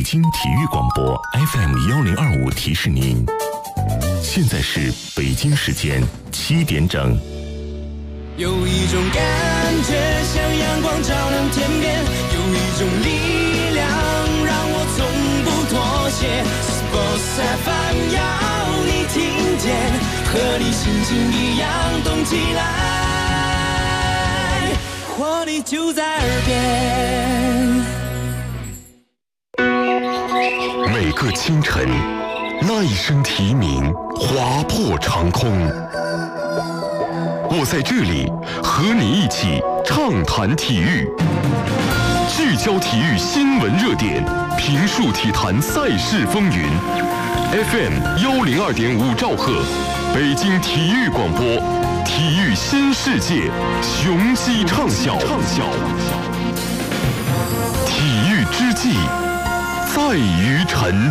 京体育广播 FM1025提示您，现在是北京时间7点整。 有一种感觉像阳光照亮天边，有一种力量让我从不妥协。Sports FM 要你听见，和你心情一样动起来，活力就在耳边。 每个清晨，那一声啼鸣划破长空。我在这里和你一起畅谈体育，聚焦体育新闻热点，评述体坛赛事风云。FM102.5兆赫，北京体育广播，体育新世界，雄鸡畅晓。体育之际，在于晨。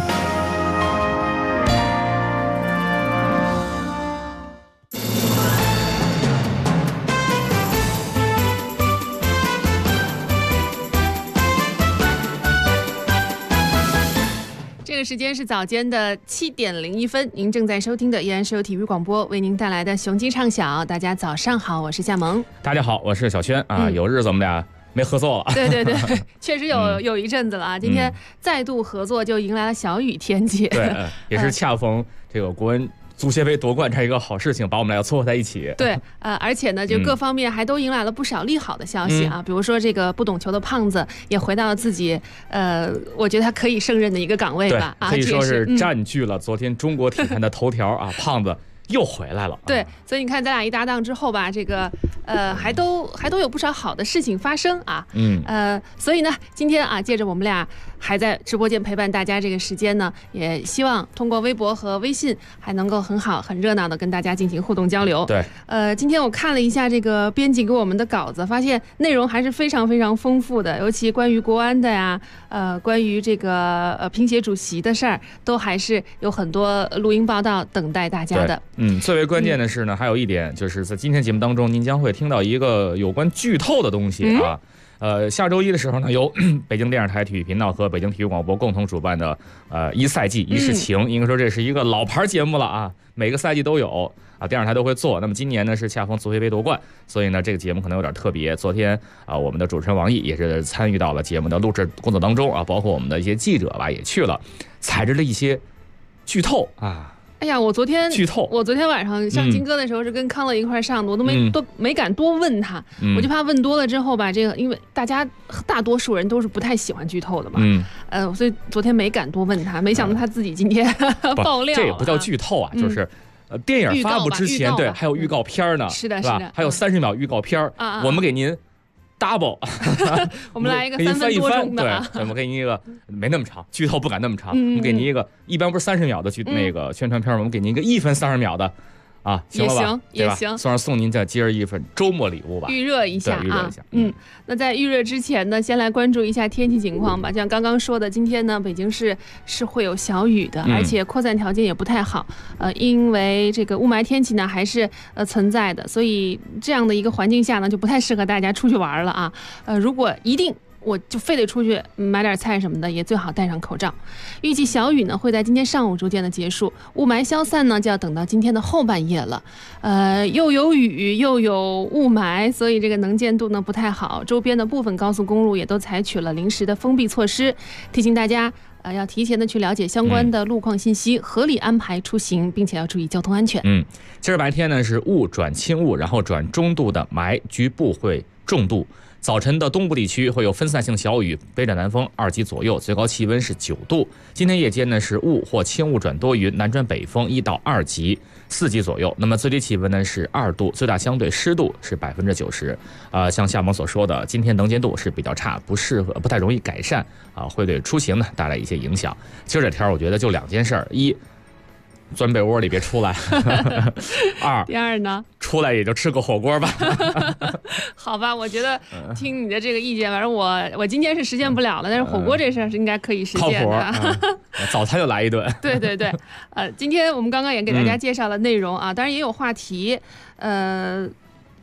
这个时间是早间的7点01分，您正在收听的依然是由体育广播为您带来的雄鸡畅晓。大家早上好，我是夏萌。 大家好，我是小轩啊。有日子我们俩没合作了。 对对对，确实有一阵子了啊。今天再度合作，就迎来了小雨天气。 对，也是恰逢这个国文足协杯夺冠这样一个好事情，把我们俩撮合在一起。 对，而且呢，就各方面还都迎来了不少利好的消息啊。比如说这个不懂球的胖子也回到了自己我觉得他可以胜任的一个岗位吧。 可以说是占据了昨天中国体坛的头条啊。胖子又回来了。 对，所以你看咱俩一搭档之后吧，这个还都有不少好的事情发生啊。所以呢，今天啊，借着我们俩还在直播间陪伴大家这个时间呢，也希望通过微博和微信还能够很好很热闹的跟大家进行互动交流。 对， 今天我看了一下这个编辑给我们的稿子，发现内容还是非常非常丰富的，尤其关于国安的呀，关于这个乒协主席的事儿，都还是有很多录音报道等待大家的。 最为关键的是呢，还有一点就是在今天节目当中，您将会听到一个有关剧透的东西啊。下周一的时候呢，由北京电视台体育频道和北京体育广播共同主办的一赛季一世情，应该说这是一个老牌节目了啊，每个赛季都有啊，电视台都会做。那么今年呢是恰逢足协杯夺冠，所以呢这个节目可能有点特别。昨天我们的主持人王毅也是参与到了节目的录制工作当中啊，包括我们的一些记者吧也去了，踩着了一些剧透啊。 哎呀，我昨天晚上上金哥的时候是跟康乐一块上的，我都没敢多问他，我就怕问多了之后吧，这个因为大多数人都是不太喜欢剧透的嘛，所以昨天没敢多问他，没想到他自己今天爆料。 这也不叫剧透啊，就是电影发布之前，对，还有预告片呢， 是的， 还有30秒预告片，我们给您double 我们来一个3分多钟的， 对，我们给您一个没那么长，剧透不敢那么长，我们给您一个一般不是30秒的那个宣传片，我们给您一个1分30秒的啊，行了吧？ 也行， 送您再接着一份周末礼物吧， 预热一下啊。那在预热之前呢，先来关注一下天气情况吧。像刚刚说的，今天呢，北京市是会有小雨的，而且扩散条件也不太好。因为这个雾霾天气呢还是存在的，所以这样的一个环境下呢，就不太适合大家出去玩了啊。如果一定我就非得出去买点菜什么的，也最好戴上口罩。预计小雨呢会在今天上午逐渐的结束，雾霾消散呢就要等到今天的后半夜了。又有雨又有雾霾，所以这个能见度呢不太好，周边的部分高速公路也都采取了临时的封闭措施，提醒大家要提前的去了解相关的路况信息，合理安排出行，并且要注意交通安全。 今儿白天呢是雾转轻雾，然后转中度的霾，局部会重度。早晨的东部地区会有分散性小雨，北转南风2级左右，最高气温是9度。今天夜间呢是雾或轻雾转多云，南转北风1到2级，4级左右。那么最低气温呢是2度，最大相对湿度是90%。像夏萌所说的，今天能见度是比较差，不太容易改善啊，会对出行呢带来一些影响。今儿这天我觉得就2件事儿：一，钻被窝里别出来第二呢， 出来也就吃个火锅吧。 好吧，我觉得听你的这个意见，反正我今天是实现不了了，但是火锅这事儿是应该可以实现的。 早餐就来一顿。 对对对，今天我们刚刚也给大家介绍了内容啊，当然也有话题，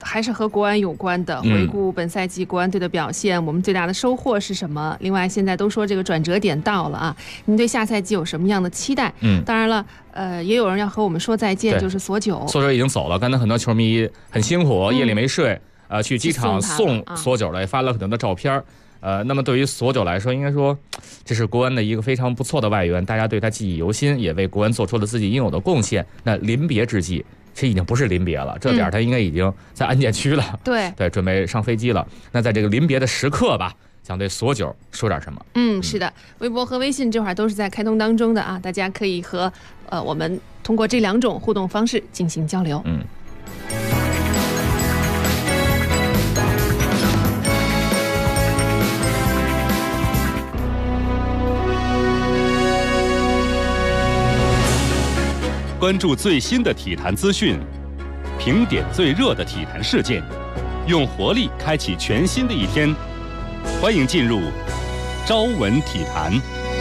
还是和国安有关的。回顾本赛季国安队的表现，我们最大的收获是什么？另外，现在都说这个转折点到了啊，您对下赛季有什么样的期待？当然了，也有人要和我们说再见，就是索九。 索九已经走了，刚才很多球迷很辛苦，夜里没睡，去机场送索九来，发了很多的照片。那么对于索九来说，应该说这是国安的一个非常不错的外援，大家对他记忆犹新，也为国安做出了自己应有的贡献。那临别之际，这已经不是临别了，这点他应该已经在安检区了，对，准备上飞机了。那在这个临别的时刻吧，想对索九说点什么？ 是的，微博和微信这会儿都是在开通当中的啊，大家可以和我们通过这2种互动方式进行交流。 关注最新的体坛资讯，评点最热的体坛事件，用活力开启全新的一天。欢迎进入朝闻体坛。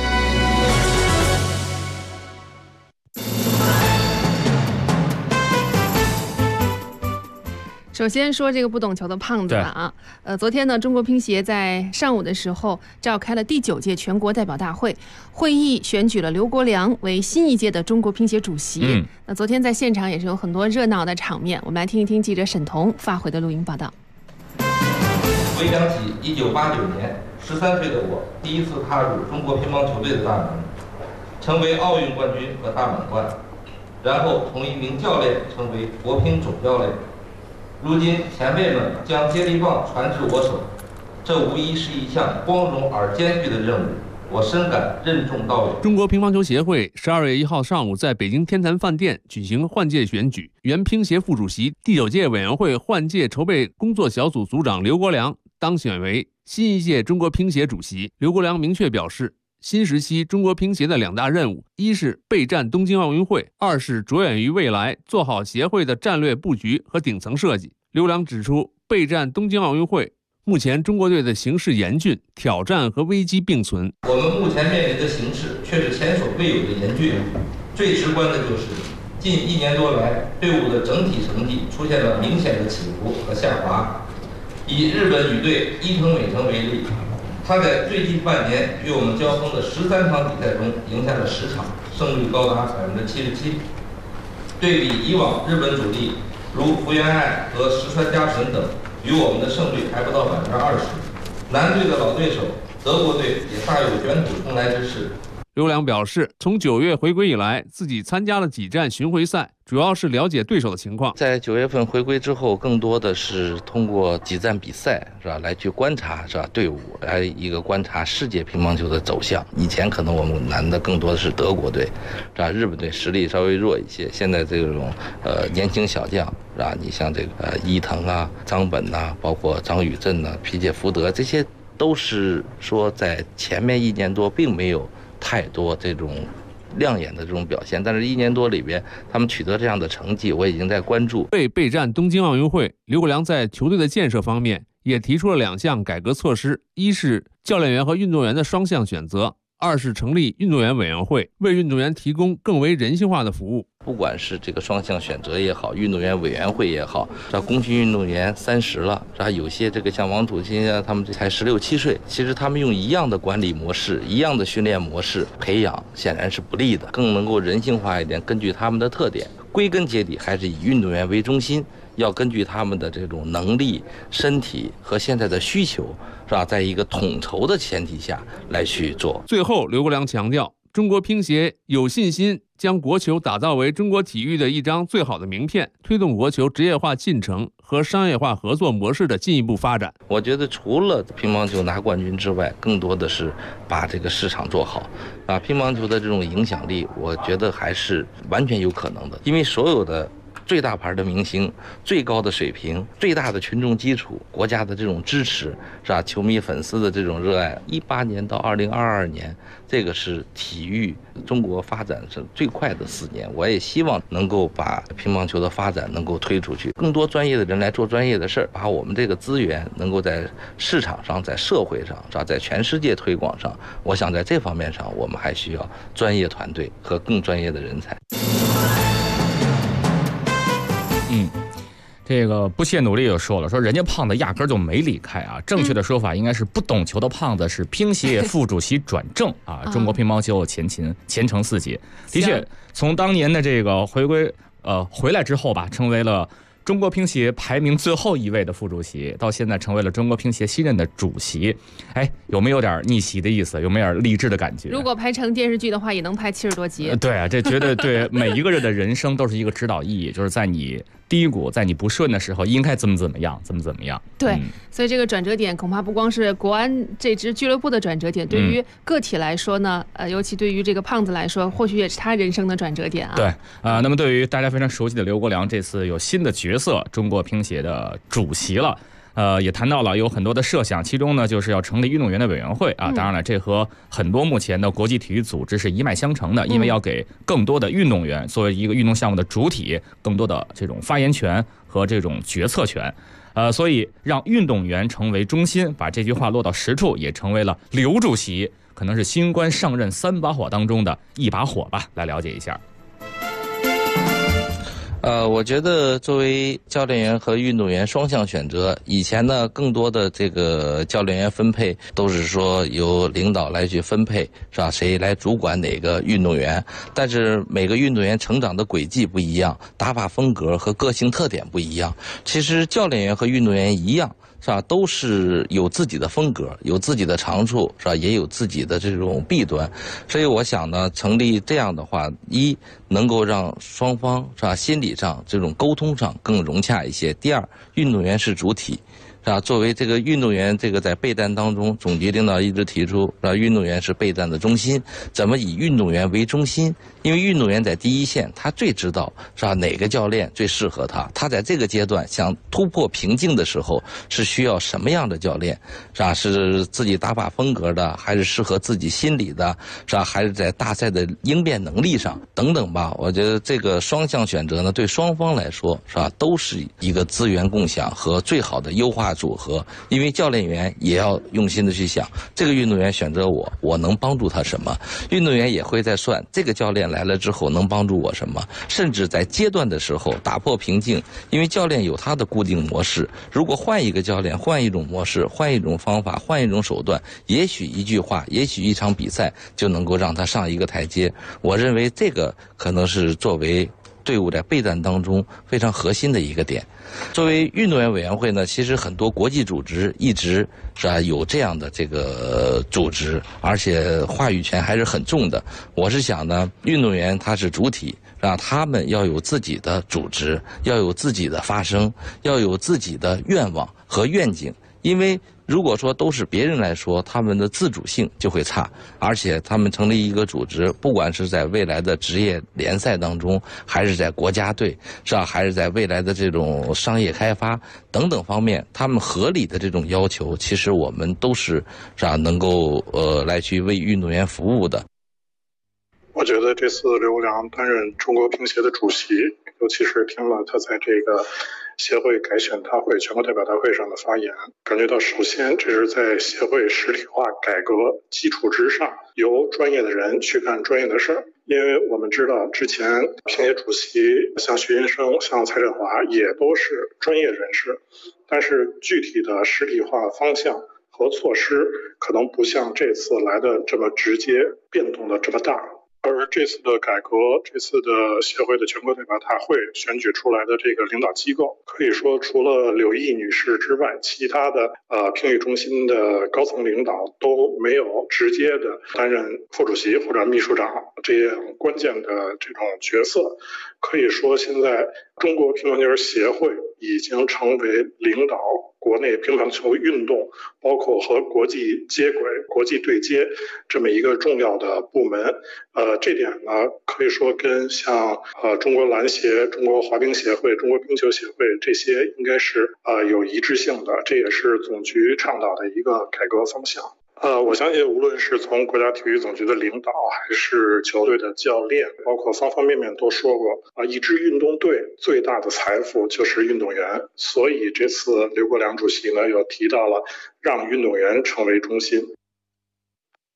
首先说这个不懂球的胖子了啊，昨天呢，中国乒协在上午的时候召开了第9届全国代表大会，会议选举了刘国梁为新一届的中国乒协主席。那昨天在现场也是有很多热闹的场面，我们来听一听记者沈彤发回的录音报道。 回想起1989年，13岁的我第一次踏入中国乒乓球队的大门，成为奥运冠军和大满贯，然后从一名教练成为国乒总教练。如今前辈们将接力棒传至我手，这无疑是一项光荣而艰巨的任务，我深感任重道远。 中国乒乓球协会12月1号上午在北京天坛饭店举行换届选举，原乒协副主席、第9届委员会换届筹备工作小组组长刘国梁当选为新一届中国乒协主席。刘国梁明确表示，新时期中国乒协的2大任务，一是备战东京奥运会，二是着眼于未来，做好协会的战略布局和顶层设计。刘梁指出，备战东京奥运会，目前中国队的形势严峻，挑战和危机并存。 我们目前面临的形势却是前所未有的严峻，最直观的就是近1年多来，队伍的整体成绩出现了明显的起伏和下滑。以日本女队伊藤美诚为例，她在最近半年与我们交锋的13场比赛中赢下了10场，胜率高达77%。对比以往日本主力如福原爱和石川佳纯等，与我们的胜率还不到20%。男队的老对手德国队也大有卷土重来之势。 刘梁表示，从9月回归以来，自己参加了几站巡回赛，主要是了解对手的情况。 在9月份回归之后，更多的是通过几站比赛，是吧，来去观察，是吧，队伍，来一个观察世界乒乓球的走向。以前可能我们难的更多的是德国队，是吧，日本队实力稍微弱一些。现在这种年轻小将，是吧，你像这个伊藤啊、张本呐，包括张宇镇呐、皮切福德，这些都是说在前面1年多并没有太多这种亮眼的这种表现，但是1年多里边，他们取得这样的成绩，我已经在关注。 备战东京奥运会，刘国梁在球队的建设方面也提出了2项改革措施：一是教练员和运动员的双向选择，二是成立运动员委员会，为运动员提供更为人性化的服务。 不管是这个双向选择也好，运动员委员会也好，这功勋运动员30了，这有些这个像王土钦啊，他们才16、17岁，其实他们用一样的管理模式、一样的训练模式培养，显然是不利的，更能够人性化一点，根据他们的特点，归根结底还是以运动员为中心，要根据他们的这种能力、身体和现在的需求，是吧，在一个统筹的前提下来去做。 最后，刘国梁强调，中国乒协有信心将国球打造为中国体育的一张最好的名片，推动国球职业化进程和商业化合作模式的进一步发展。 我觉得除了乒乓球拿冠军之外，更多的是把这个市场做好，把乒乓球的这种影响力，我觉得还是完全有可能的，因为所有的最大牌的明星、最高的水平、最大的群众基础、国家的这种支持，是吧？球迷粉丝的这种热爱。18年到2022年，这个是体育中国发展是最快的4年。我也希望能够把乒乓球的发展能够推出去，更多专业的人来做专业的事儿，把我们这个资源能够在市场上、在社会上，是吧？在全世界推广上，我想在这方面上，我们还需要专业团队和更专业的人才。 这个不懈努力又说了，说人家胖子压根就没离开啊。正确的说法应该是不懂球的胖子是乒协副主席转正啊。中国乒乓球前程似锦，的确从当年的这个回来之后吧，成为了中国乒协排名最后一位的副主席，到现在成为了中国乒协新任的主席。哎，有没有点逆袭的意思？有没有点励志的感觉？ 如果拍成电视剧的话，也能拍70多集。 对啊，这绝对对每一个人的人生都是一个指导意义，就是在你低谷、在你不顺的时候，应该怎么样。 对，所以这个转折点恐怕不光是国安这支俱乐部的转折点，对于个体来说呢，尤其对于这个胖子来说，或许也是他人生的转折点啊。 对那么对于大家非常熟悉的刘国梁，这次有新的角色，中国乒协的主席了。也谈到了有很多的设想，其中呢就是要成立运动员的委员会啊。当然了，这和很多目前的国际体育组织是一脉相承的，因为要给更多的运动员作为一个运动项目的主体，更多的这种发言权和这种决策权。所以让运动员成为中心，把这句话落到实处，也成为了刘主席可能是新官上任3把火当中的一把火吧。来了解一下。 我觉得作为教练员和运动员双向选择，以前呢更多的这个教练员分配都是说由领导来去分配，是吧？谁来主管哪个运动员？但是每个运动员成长的轨迹不一样，打法风格和个性特点不一样。其实教练员和运动员一样，是吧？都是有自己的风格，有自己的长处，是吧？也有自己的这种弊端。所以我想呢，成立这样的话，一能够让双方，是吧？心理上这种沟通上更融洽一些。第二，运动员是主体。是吧？作为这个运动员，这个在备战当中，总局领导一直提出，是吧？运动员是备战的中心，怎么以运动员为中心？因为运动员在第一线，他最知道，是吧？哪个教练最适合他？他在这个阶段想突破瓶颈的时候，是需要什么样的教练？是吧？是自己打法风格的，还是适合自己心理的？是吧？还是在大赛的应变能力上等等吧？我觉得这个双向选择呢，对双方来说，是吧？都是一个资源共享和最好的优化组合。因为教练员也要用心的去想，这个运动员选择我能帮助他什么？运动员也会在算，这个教练来了之后能帮助我什么？甚至在阶段的时候打破瓶颈，因为教练有他的固定模式，如果换一个教练，换一种模式，换一种方法，换一种手段，也许一句话，也许一场比赛就能够让他上一个台阶。我认为这个可能是作为队伍在备战当中非常核心的一个点。作为运动员委员会呢，其实很多国际组织一直是吧有这样的这个组织，而且话语权还是很重的。我是想呢，运动员他是主体，让他们要有自己的组织，要有自己的发声，要有自己的愿望和愿景。因为如果说都是别人来说，他们的自主性就会差，而且他们成立一个组织，不管是在未来的职业联赛当中，还是在国家队，是吧？还是在未来的这种商业开发等等方面，他们合理的这种要求，其实我们都是吧能够来去为运动员服务的。 我觉得这次刘国梁担任中国乒协的主席，尤其是听了他在这个协会改选大会、全国代表大会上的发言，感觉到首先这是在协会实体化改革基础之上，由专业的人去干专业的事儿。因为我们知道之前乒协主席像徐云生、像蔡振华也都是专业人士，但是具体的实体化方向和措施可能不像这次来的这么直接，变动的这么大。而这次的改革，这次的协会的全国代表大会选举出来的这个领导机构，可以说除了柳毅女士之外，其他的乒羽中心的高层领导都没有直接的担任副主席或者秘书长这样关键的这种角色。可以说现在中国乒乓球协会已经成为领导国内乒乓球运动，包括和国际接轨、国际对接这么一个重要的部门。这点呢，可以说跟像中国篮协、中国滑冰协会、中国冰球协会这些应该是有一致性的，这也是总局倡导的一个改革方向。我相信无论是从国家体育总局的领导，还是球队的教练，包括方方面面都说过，一支运动队最大的财富就是运动员。所以这次刘国梁主席呢，又提到了让运动员成为中心。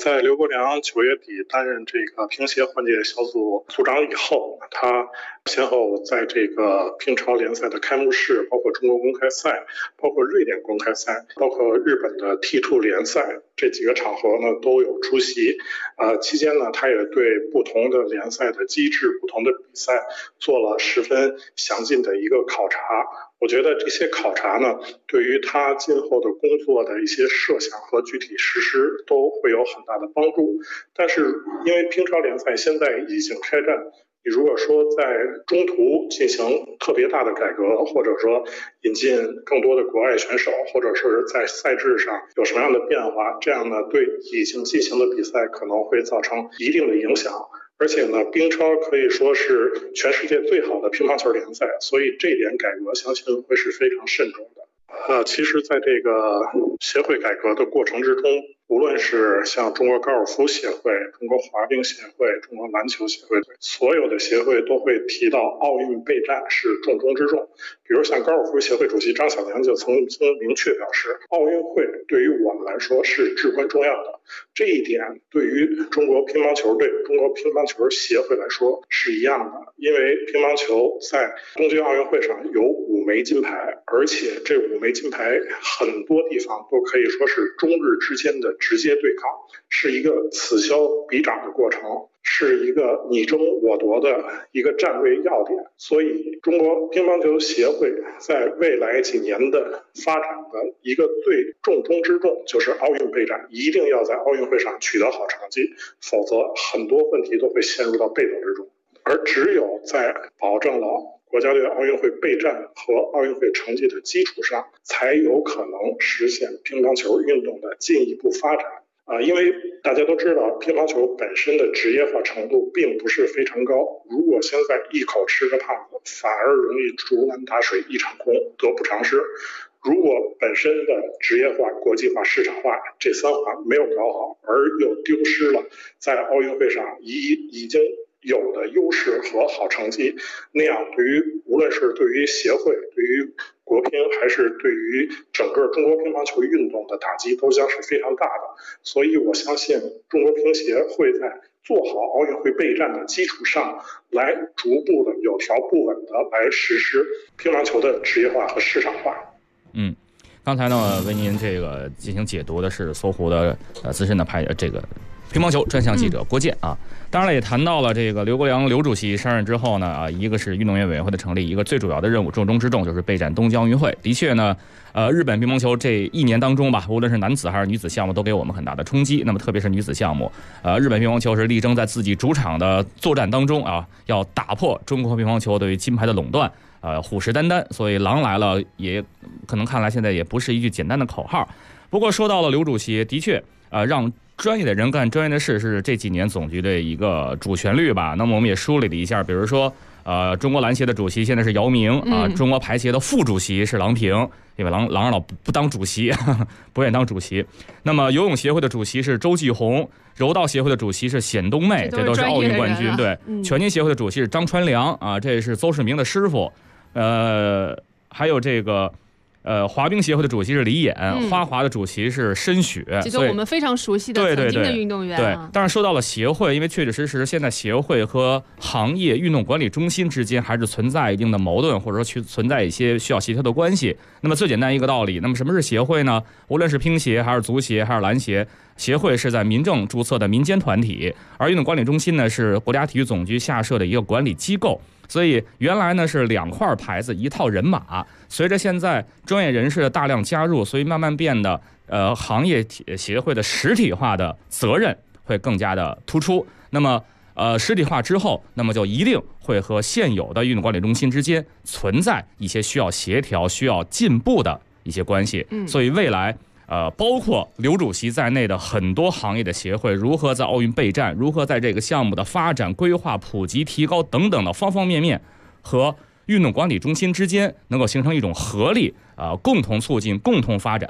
在刘国梁9月底担任这个乒协换届小组组长以后，他先后在这个乒超联赛的开幕式，包括中国公开赛，包括瑞典公开赛，包括日本的 T2 联赛这几个场合呢都有出席。期间呢，他也对不同的联赛的机制、不同的比赛做了十分详尽的一个考察。我觉得这些考察呢，对于他今后的工作的一些设想和具体实施都会有很大的帮助。但是因为乒超联赛现在已经开战，你如果说在中途进行特别大的改革，或者说引进更多的国外选手，或者是在赛制上有什么样的变化，这样呢对已经进行的比赛可能会造成一定的影响。而且呢，乒超可以说是全世界最好的乒乓球联赛，所以这一点改革相信会是非常慎重的。其实在这个协会改革的过程之中，无论是像中国高尔夫协会、中国滑冰协会、中国篮球协会，所有的协会都会提到奥运备战是重中之重。比如像高尔夫协会主席张小良就曾经明确表示，奥运会对于我们来说是至关重要的。这一点对于中国乒乓球队、中国乒乓球协会来说是一样的，因为乒乓球在东京奥运会上有5枚金牌，而且这5枚金牌很多地方都可以说是中日之间的直接对抗，是一个此消彼长的过程，是一个你争我夺的一个站位要点。所以中国乒乓球协会在未来几年的发展的一个最重中之重就是奥运备战，一定要在奥运会上取得好成绩，否则很多问题都会陷入到被动之中。而只有在保证了国家队奥运会备战和奥运会成绩的基础上，才有可能实现乒乓球运动的进一步发展。因为大家都知道，乒乓球本身的职业化程度并不是非常高。如果现在一口吃个胖子，反而容易竹篮打水一场空，得不偿失。如果本身的职业化、国际化、市场化这3环没有搞好，而又丢失了在奥运会上已经有的优势和好成绩，那样对于无论是对于协会、对于国乒，还是对于整个中国乒乓球运动的打击都将是非常大的。所以我相信中国乒协会在做好奥运会备战的基础上，来逐步的有条不紊的来实施乒乓球的职业化和市场化。 刚才呢为您这个进行解读的是搜狐的资深的这个乒乓球专项记者郭健啊。当然了，也谈到了这个刘国梁刘主席上任之后呢，一个是运动员委员会的成立，一个最主要的任务重中之重就是备战东京奥运会。的确呢，日本乒乓球这1年当中吧，无论是男子还是女子项目都给我们很大的冲击。那么特别是女子项目，日本乒乓球是力争在自己主场的作战当中啊，要打破中国乒乓球对于金牌的垄断。虎视眈眈，所以狼来了也可能看来现在也不是一句简单的口号。不过说到了刘主席，的确让专业的人干专业的事是这几年总局的一个主旋律吧。那么我们也梳理了一下，比如说中国篮协的主席现在是姚明啊，中国排协的副主席是郎平，因为郎二老不当主席，不愿意当主席。那么游泳协会的主席是周继红，柔道协会的主席是冼冬妹，这都是奥运冠军。对，拳击协会的主席是张传良啊，这是邹市明的师傅。还有这个滑冰协会的主席是李岩，花滑的主席是申雪， 这就我们非常熟悉的曾经的运动员。 对，当然说到了协会，因为确确实实现在协会和行业运动管理中心之间还是存在一定的矛盾，或者说存在一些需要协调的关系。那么最简单一个道理，那么什么是协会呢？无论是乒协还是足协还是篮协，协会是在民政注册的民间团体，而运动管理中心呢是国家体育总局下设的一个管理机构。所以原来呢是2块牌子一套人马，随着现在专业人士的大量加入，所以慢慢变得行业协会的实体化的责任会更加的突出。那么实体化之后，那么就一定会和现有的运动管理中心之间存在一些需要协调、需要进步的一些关系。所以未来包括刘主席在内的很多行业的协会如何在奥运备战，如何在这个项目的发展、规划、普及、提高等等的方方面面和运动管理中心之间能够形成一种合力，共同促进、共同发展，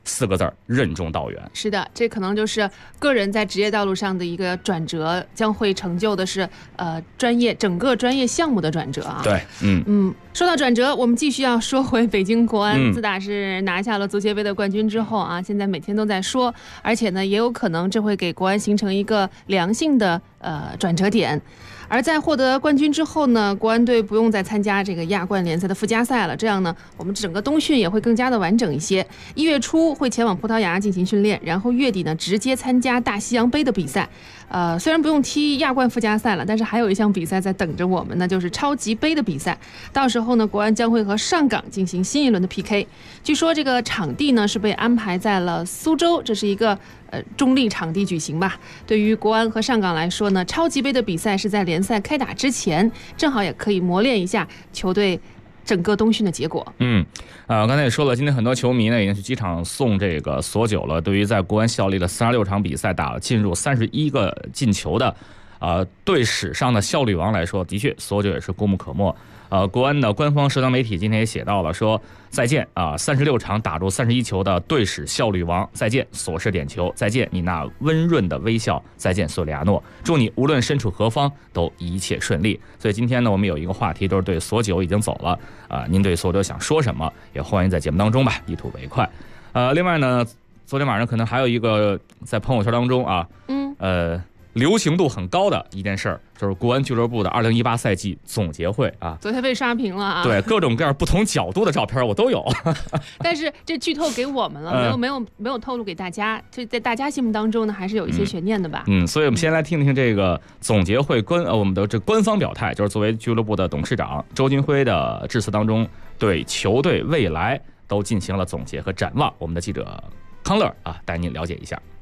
4个字儿：任重道远。 是的，这可能就是个人在职业道路上的一个转折，将会成就的是整个专业项目的转折啊。 对， 说到转折，我们继续要说回北京国安。自打是拿下了足协杯的冠军之后啊，现在每天都在说，而且呢，也有可能这会给国安形成一个良性的转折点。而在获得冠军之后呢，国安队不用再参加这个亚冠联赛的附加赛了，这样呢，我们整个冬训也会更加的完整一些。1月初会前往葡萄牙进行训练，然后月底呢直接参加大西洋杯的比赛。虽然不用踢亚冠附加赛了，但是还有一项比赛在等着我们呢，就是超级杯的比赛。到时候呢，国安将会和上港进行新一轮的 PK。据说这个场地呢是被安排在了苏州，这是一个中立场地举行吧。对于国安和上港来说呢，超级杯的比赛是在联赛开打之前，正好也可以磨练一下球队整个冬训的结果。 刚才也说了，今天很多球迷呢已经去机场送这个索酒了。对于在国安效力的36场比赛打进入31个进球的队史上的效率王来说，的确索酒也是功不可没。国安的官方社交媒体今天也写到了，说再见36场打入31球的队史效率王，再见索氏点球，再见你那温润的微笑，再见索里亚诺，祝你无论身处何方都一切顺利。所以今天呢，我们有一个话题，都是对索酒已经走了您对索酒想说什么，也欢迎在节目当中吧一吐为快。另外呢，昨天晚上可能还有一个在朋友圈当中流行度很高的一件事儿，就是国安俱乐部的2018赛季总结会啊， 昨天被刷屏了啊。 对，各种各样不同角度的照片我都有。 但是这剧透给我们了，没有透露给大家，这在大家心目当中呢，还是有一些悬念的吧。 所以我们先来听听这个总结会我们的这官方表态，就是作为俱乐部的董事长周金辉的致辞当中，对球队未来都进行了总结和展望。我们的记者康乐带您了解一下。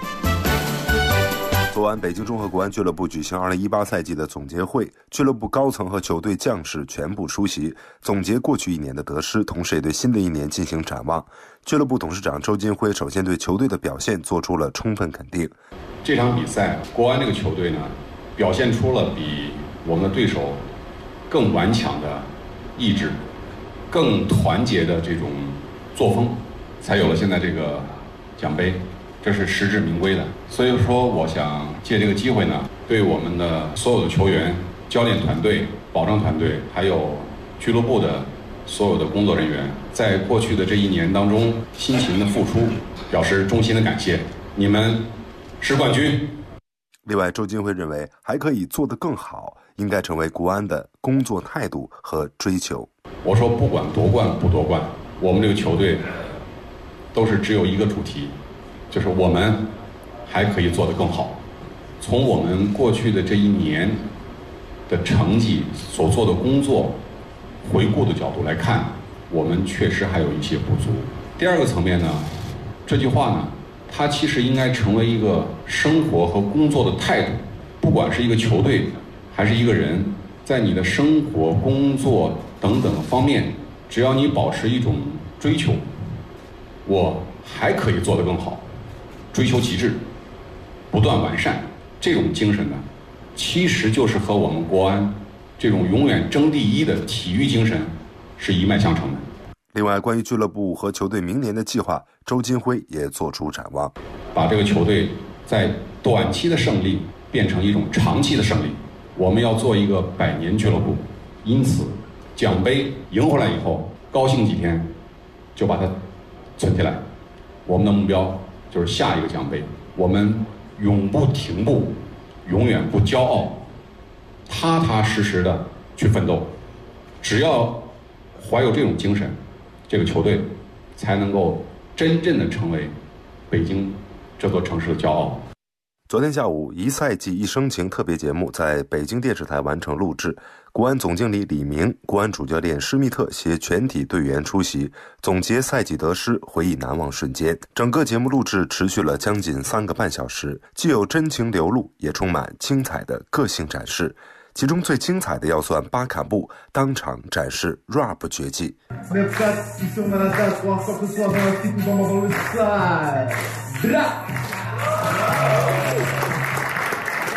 昨晚，北京中赫国安俱乐部举行2018赛季的总结会，俱乐部高层和球队将士全部出席，总结过去1年的得失，同时也对新的1年进行展望。俱乐部董事长周金辉首先对球队的表现做出了充分肯定。 这场比赛，国安这个球队呢，表现出了比我们的对手更顽强的意志，更团结的这种作风，才有了现在这个奖杯。这是实至名归的。所以说我想借这个机会呢，对我们的所有的球员、教练团队、保障团队，还有俱乐部的所有的工作人员，在过去的这1年当中辛勤的付出，表示衷心的感谢。你们是冠军。 另外，周金辉认为还可以做得更好，应该成为国安的工作态度和追求。 我说不管夺冠不夺冠，我们这个球队都是只有一个主题，就是我们还可以做得更好。从我们过去的这1年的成绩所做的工作回顾的角度来看，我们确实还有一些不足。第二个层面呢，这句话呢，它其实应该成为一个生活和工作的态度。不管是一个球队还是一个人，在你的生活、工作等等方面，只要你保持一种追求，我还可以做得更好，追求极致，不断完善，这种精神呢，其实就是和我们国安这种永远争第一的体育精神是一脉相承的。 另外，关于俱乐部和球队明年的计划，周金辉也做出展望， 把这个球队在短期的胜利变成一种长期的胜利。我们要做一个100年俱乐部，因此奖杯赢回来以后，高兴几天就把它存起来。我们的目标就是下一个奖杯，我们永不停步，永远不骄傲，踏踏实实的去奋斗。只要怀有这种精神，这个球队才能够真正的成为北京这座城市的骄傲。 昨天下午，一赛季一生情特别节目在北京电视台完成录制，国安总经理李明、国安主教练施密特携全体队员出席，总结赛季得失，回忆难忘瞬间。整个节目录制持续了将近3个半小时，既有真情流露，也充满精彩的个性展示。其中最精彩的要算巴坎布当场展示 rap 绝技。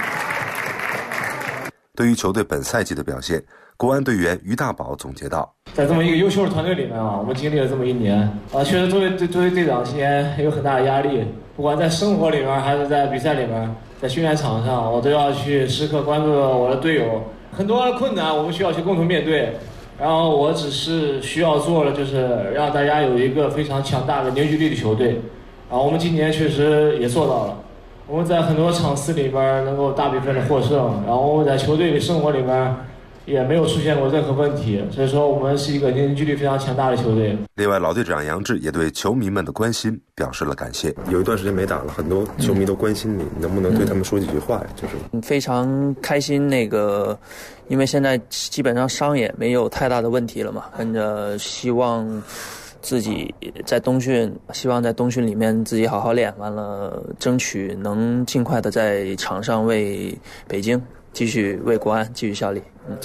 对于球队本赛季的表现，国安队员于大宝总结道： 在这么一个优秀的团队里面啊，我们经历了这么一年啊，确实作为队长，今年有很大的压力，不管在生活里面还是在比赛里面，在训练场上，我都要去时刻关注我的队友，很多困难我们需要去共同面对。然后我只是需要做的就是让大家有一个非常强大的凝聚力的球队，啊，我们今年确实也做到了。我们在很多场次里边能够大比分的获胜，然后我们在球队里生活里边也没有出现过任何问题，所以说我们是一个凝聚力非常强大的球队。 另外，老队长杨志也对球迷们的关心表示了感谢。有一段时间没打了，很多球迷都关心你，能不能对他们说几句话呀？就是非常开心，因为现在基本上伤也没有太大的问题了嘛，跟着希望自己在冬训里面自己好好练，完了争取能尽快的在场上为北京继续为国安继续效力。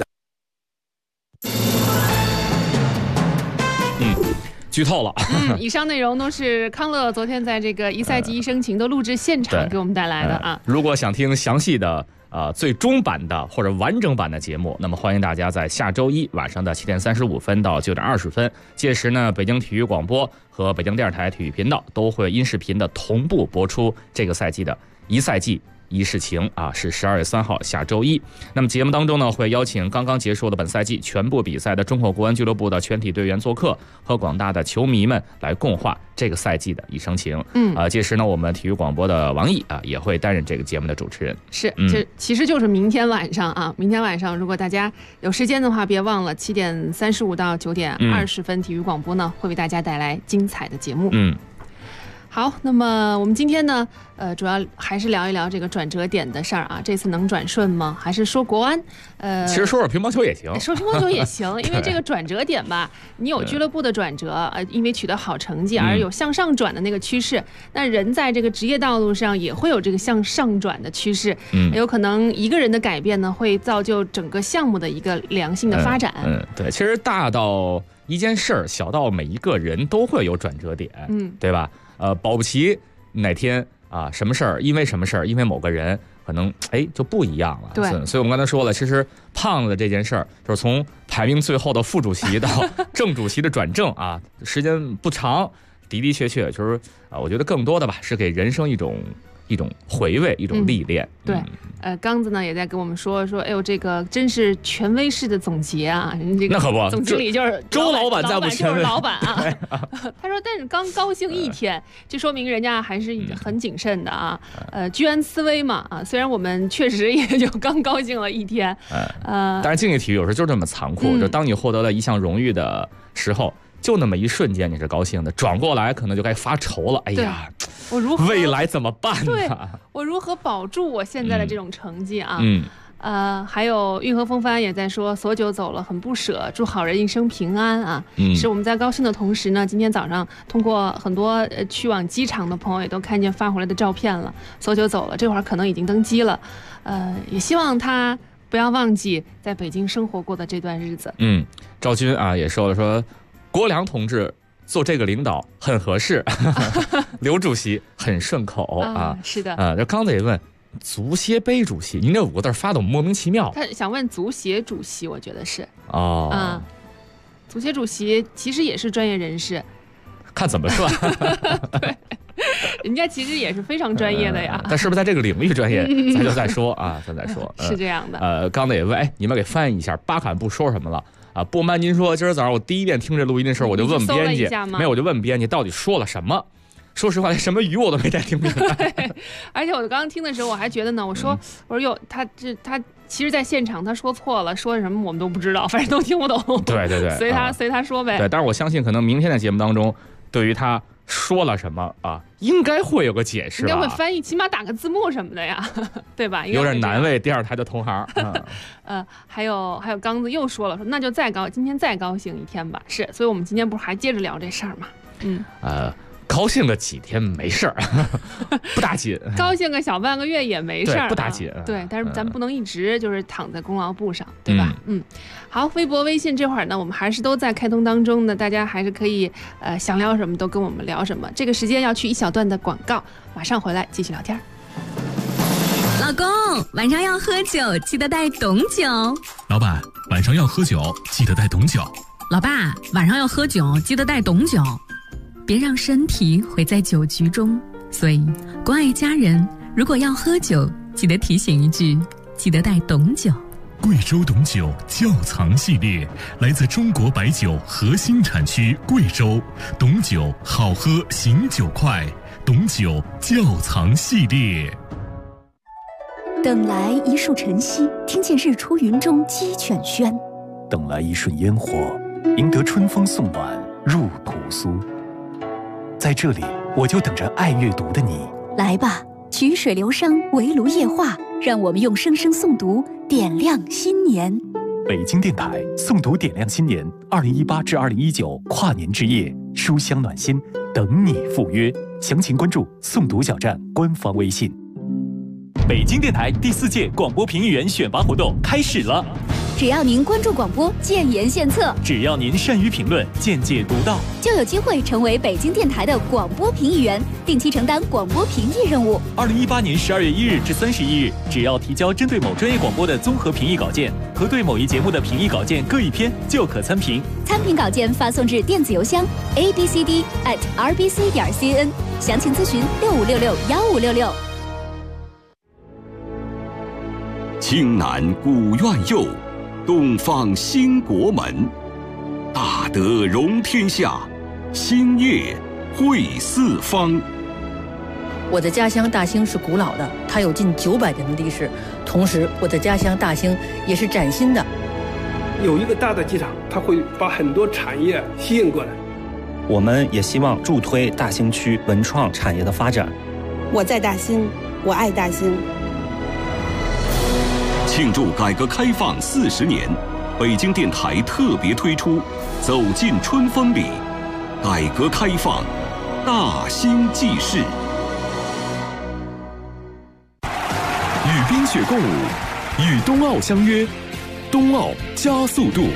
剧透了。 以上内容都是康乐昨天在这个一赛季一生情的录制现场给我们带来的啊。 如果想听详细的最终版的或者完整版的节目，那么欢迎大家在下周一晚上的7点35分到9点20分，届时呢，北京体育广播和北京电视台体育频道都会音视频的同步播出这个赛季的一赛季一世情啊，是12月3号下周一。那么节目当中呢，会邀请刚刚结束的本赛季全部比赛的中国国安俱乐部的全体队员做客，和广大的球迷们来共话这个赛季的一生情。届时呢，我们体育广播的王毅啊也会担任这个节目的主持人。 是，这其实就是明天晚上啊，明天晚上如果大家有时间的话，别忘了7点35到9点20分，体育广播呢会为大家带来精彩的节目。好，那么我们今天呢，主要还是聊一聊这个转折点的事儿啊。这次能转顺吗？还是说国安？ 其实说乒乓球也行， 说乒乓球也行，因为这个转折点吧，你有俱乐部的转折，因为取得好成绩而有向上转的那个趋势。那人在这个职业道路上也会有这个向上转的趋势，有可能一个人的改变呢，会造就整个项目的一个良性的发展。 对，其实大到一件事儿，小到每一个人都会有转折点，对吧？保不齐哪天啊，什么事儿，因为什么事儿，因为某个人可能就不一样了。 对， 所以我们刚才说了，其实胖子这件事儿，就是从排名最后的副主席到正主席的转正啊，时间不长，的确就是我觉得更多的吧，是给人生一种回味，一种历练。 对，刚子呢也在跟我们说，哎呦，这个真是权威式的总结啊！这个那可不， 总经理就是周老板再不权威， 就是老板啊。他说，但是刚高兴一天，就说明人家还是很谨慎的啊。居安思危嘛啊，虽然我们确实也就刚高兴了一天， 但是竞技体育有时候就这么残酷，就当你获得了一项荣誉的时候，就那么一瞬间你是高兴的，转过来可能就该发愁了。哎呀， 我如何未来怎么办呢？ 对，我如何保住我现在的这种成绩啊？还有运河风帆也在说，索九走了很不舍，祝好人一生平安啊。是我们在高兴的同时呢，今天早上通过很多去往机场的朋友也都看见发回来的照片了，索九走了，这会儿可能已经登机了。也希望他不要忘记在北京生活过的这段日子。 赵军啊也说了，说国良同志做这个领导很合适，刘主席很顺口啊。 是的这刚才也问足协杯主席，您这5个字发的莫名其妙。 他想问足协主席，我觉得是足协主席其实也是专业人士， 看怎么算。 对，人家其实也是非常专业的呀。 但是不是在这个领域专业，咱就再说啊，咱再说。 是这样的。 刚才也问，你们给翻译一下巴坎布说什么了？不瞒您说，今儿早上我第一遍听这录音的时候，我就问编辑，没有，我就问编辑到底说了什么。说实话，连什么语我都没太听明白。 而且我刚刚听的时候，我还觉得呢，我说哟，他其实在现场他说错了，说什么我们都不知道，反正都听不懂。 对， 随他说呗。 对，但是我相信，可能明天的节目当中，对于他说了什么啊，应该会有个解释吧， 应该会翻译，起码打个字幕什么的呀，对吧？ 有点难为第二台的同行。 还有刚子又说了，说那就今天再高兴一天吧。是，所以我们今天不是还接着聊这事儿吗？ 高兴个几天没事儿，不打紧。 高兴个小半个月也没事儿， 不打紧。 对，但是咱不能一直就是躺在功劳簿上，对吧？好，微博、微信这会儿呢，我们还是都在开通当中呢，大家还是可以想聊什么都跟我们聊什么。这个时间要去一小段的广告，马上回来继续聊天。 老公，晚上要喝酒，记得带懂酒。 老板，晚上要喝酒，记得带懂酒。 老爸，晚上要喝酒，记得带懂酒，别让身体毁在酒局中。所以，关爱家人，如果要喝酒，记得提醒一句，记得带懂酒。 贵州董酒窖藏系列，来自中国白酒核心产区贵州，董酒好喝醒酒快，董酒窖藏系列。 等来一束晨曦，听见日出云中鸡犬喧； 等来一瞬烟火，迎得春风送暖入屠苏。在这里，我就等着爱阅读的你。 来吧，曲水流觞，围炉夜话，让我们用声声诵读点亮新年。 北京电台诵读点亮新年2018至2019跨年之夜，书香暖心，等你赴约。详情关注诵读小站官方微信。北京电台第4届广播评议员选拔活动开始了。 只要您关注广播，建言献策； 只要您善于评论，见解独到， 就有机会成为北京电台的广播评议员，定期承担广播评议任务。 2018年12月1日至31日，只要提交针对某专业广播的综合评议稿件和对某一节目的评议稿件各1篇，就可参评。 参评稿件发送至电子邮箱 abcd@rbc.cn， 详情咨询65661566。 青南古院右，东方兴国门，大德容天下，兴业惠四方。 我的家乡大兴是古老的，它有近900年的历史。同时，我的家乡大兴也是崭新的。 有一个大的机场，它会把很多产业吸引过来。 我们也希望助推大兴区文创产业的发展。 我在大兴，我爱大兴。 庆祝改革开放40年，北京电台特别推出《走进春风里》，改革开放大兴纪事。 与冰雪共舞，与冬奥相约，冬奥加速度。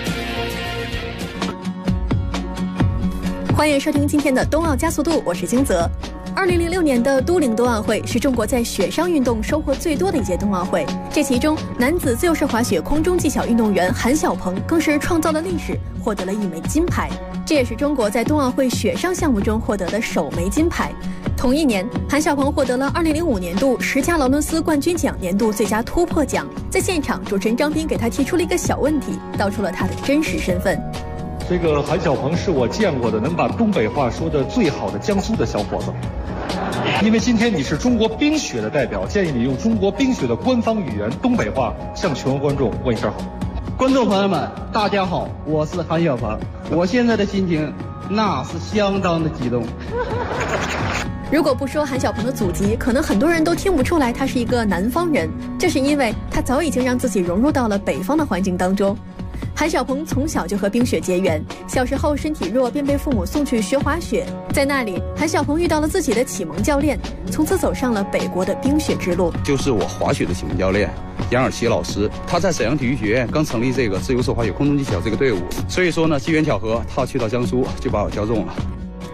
欢迎收听今天的冬奥加速度，我是金泽。2006年的都灵冬奥会是中国在雪上运动收获最多的一届冬奥会，这其中男子自由式滑雪空中技巧运动员韩晓鹏更是创造了历史，获得了1枚金牌，这也是中国在冬奥会雪上项目中获得的首枚金牌。同一年，韩晓鹏获得了2005年度10佳劳伦斯冠军奖年度最佳突破奖。在现场，主持人张斌给他提出了一个小问题，道出了他的真实身份。 这个韩晓鹏是我见过的能把东北话说得最好的江苏的小伙子。因为今天你是中国冰雪的代表，建议你用中国冰雪的官方语言东北话向全国观众问一声好。 观众朋友们，大家好，我是韩晓鹏，我现在的心情那是相当的激动。 如果不说韩晓鹏的祖籍，可能很多人都听不出来他是一个南方人，这是因为他早已经让自己融入到了北方的环境当中。韩晓鹏从小就和冰雪结缘，小时候身体弱，便被父母送去学滑雪。在那里，韩晓鹏遇到了自己的启蒙教练，从此走上了北国的冰雪之路。 就是我滑雪的启蒙教练杨尔奇老师，他在沈阳体育学院刚成立这个自由式滑雪空中技巧这个队伍，所以说呢，机缘巧合，他去到江苏就把我挑中了。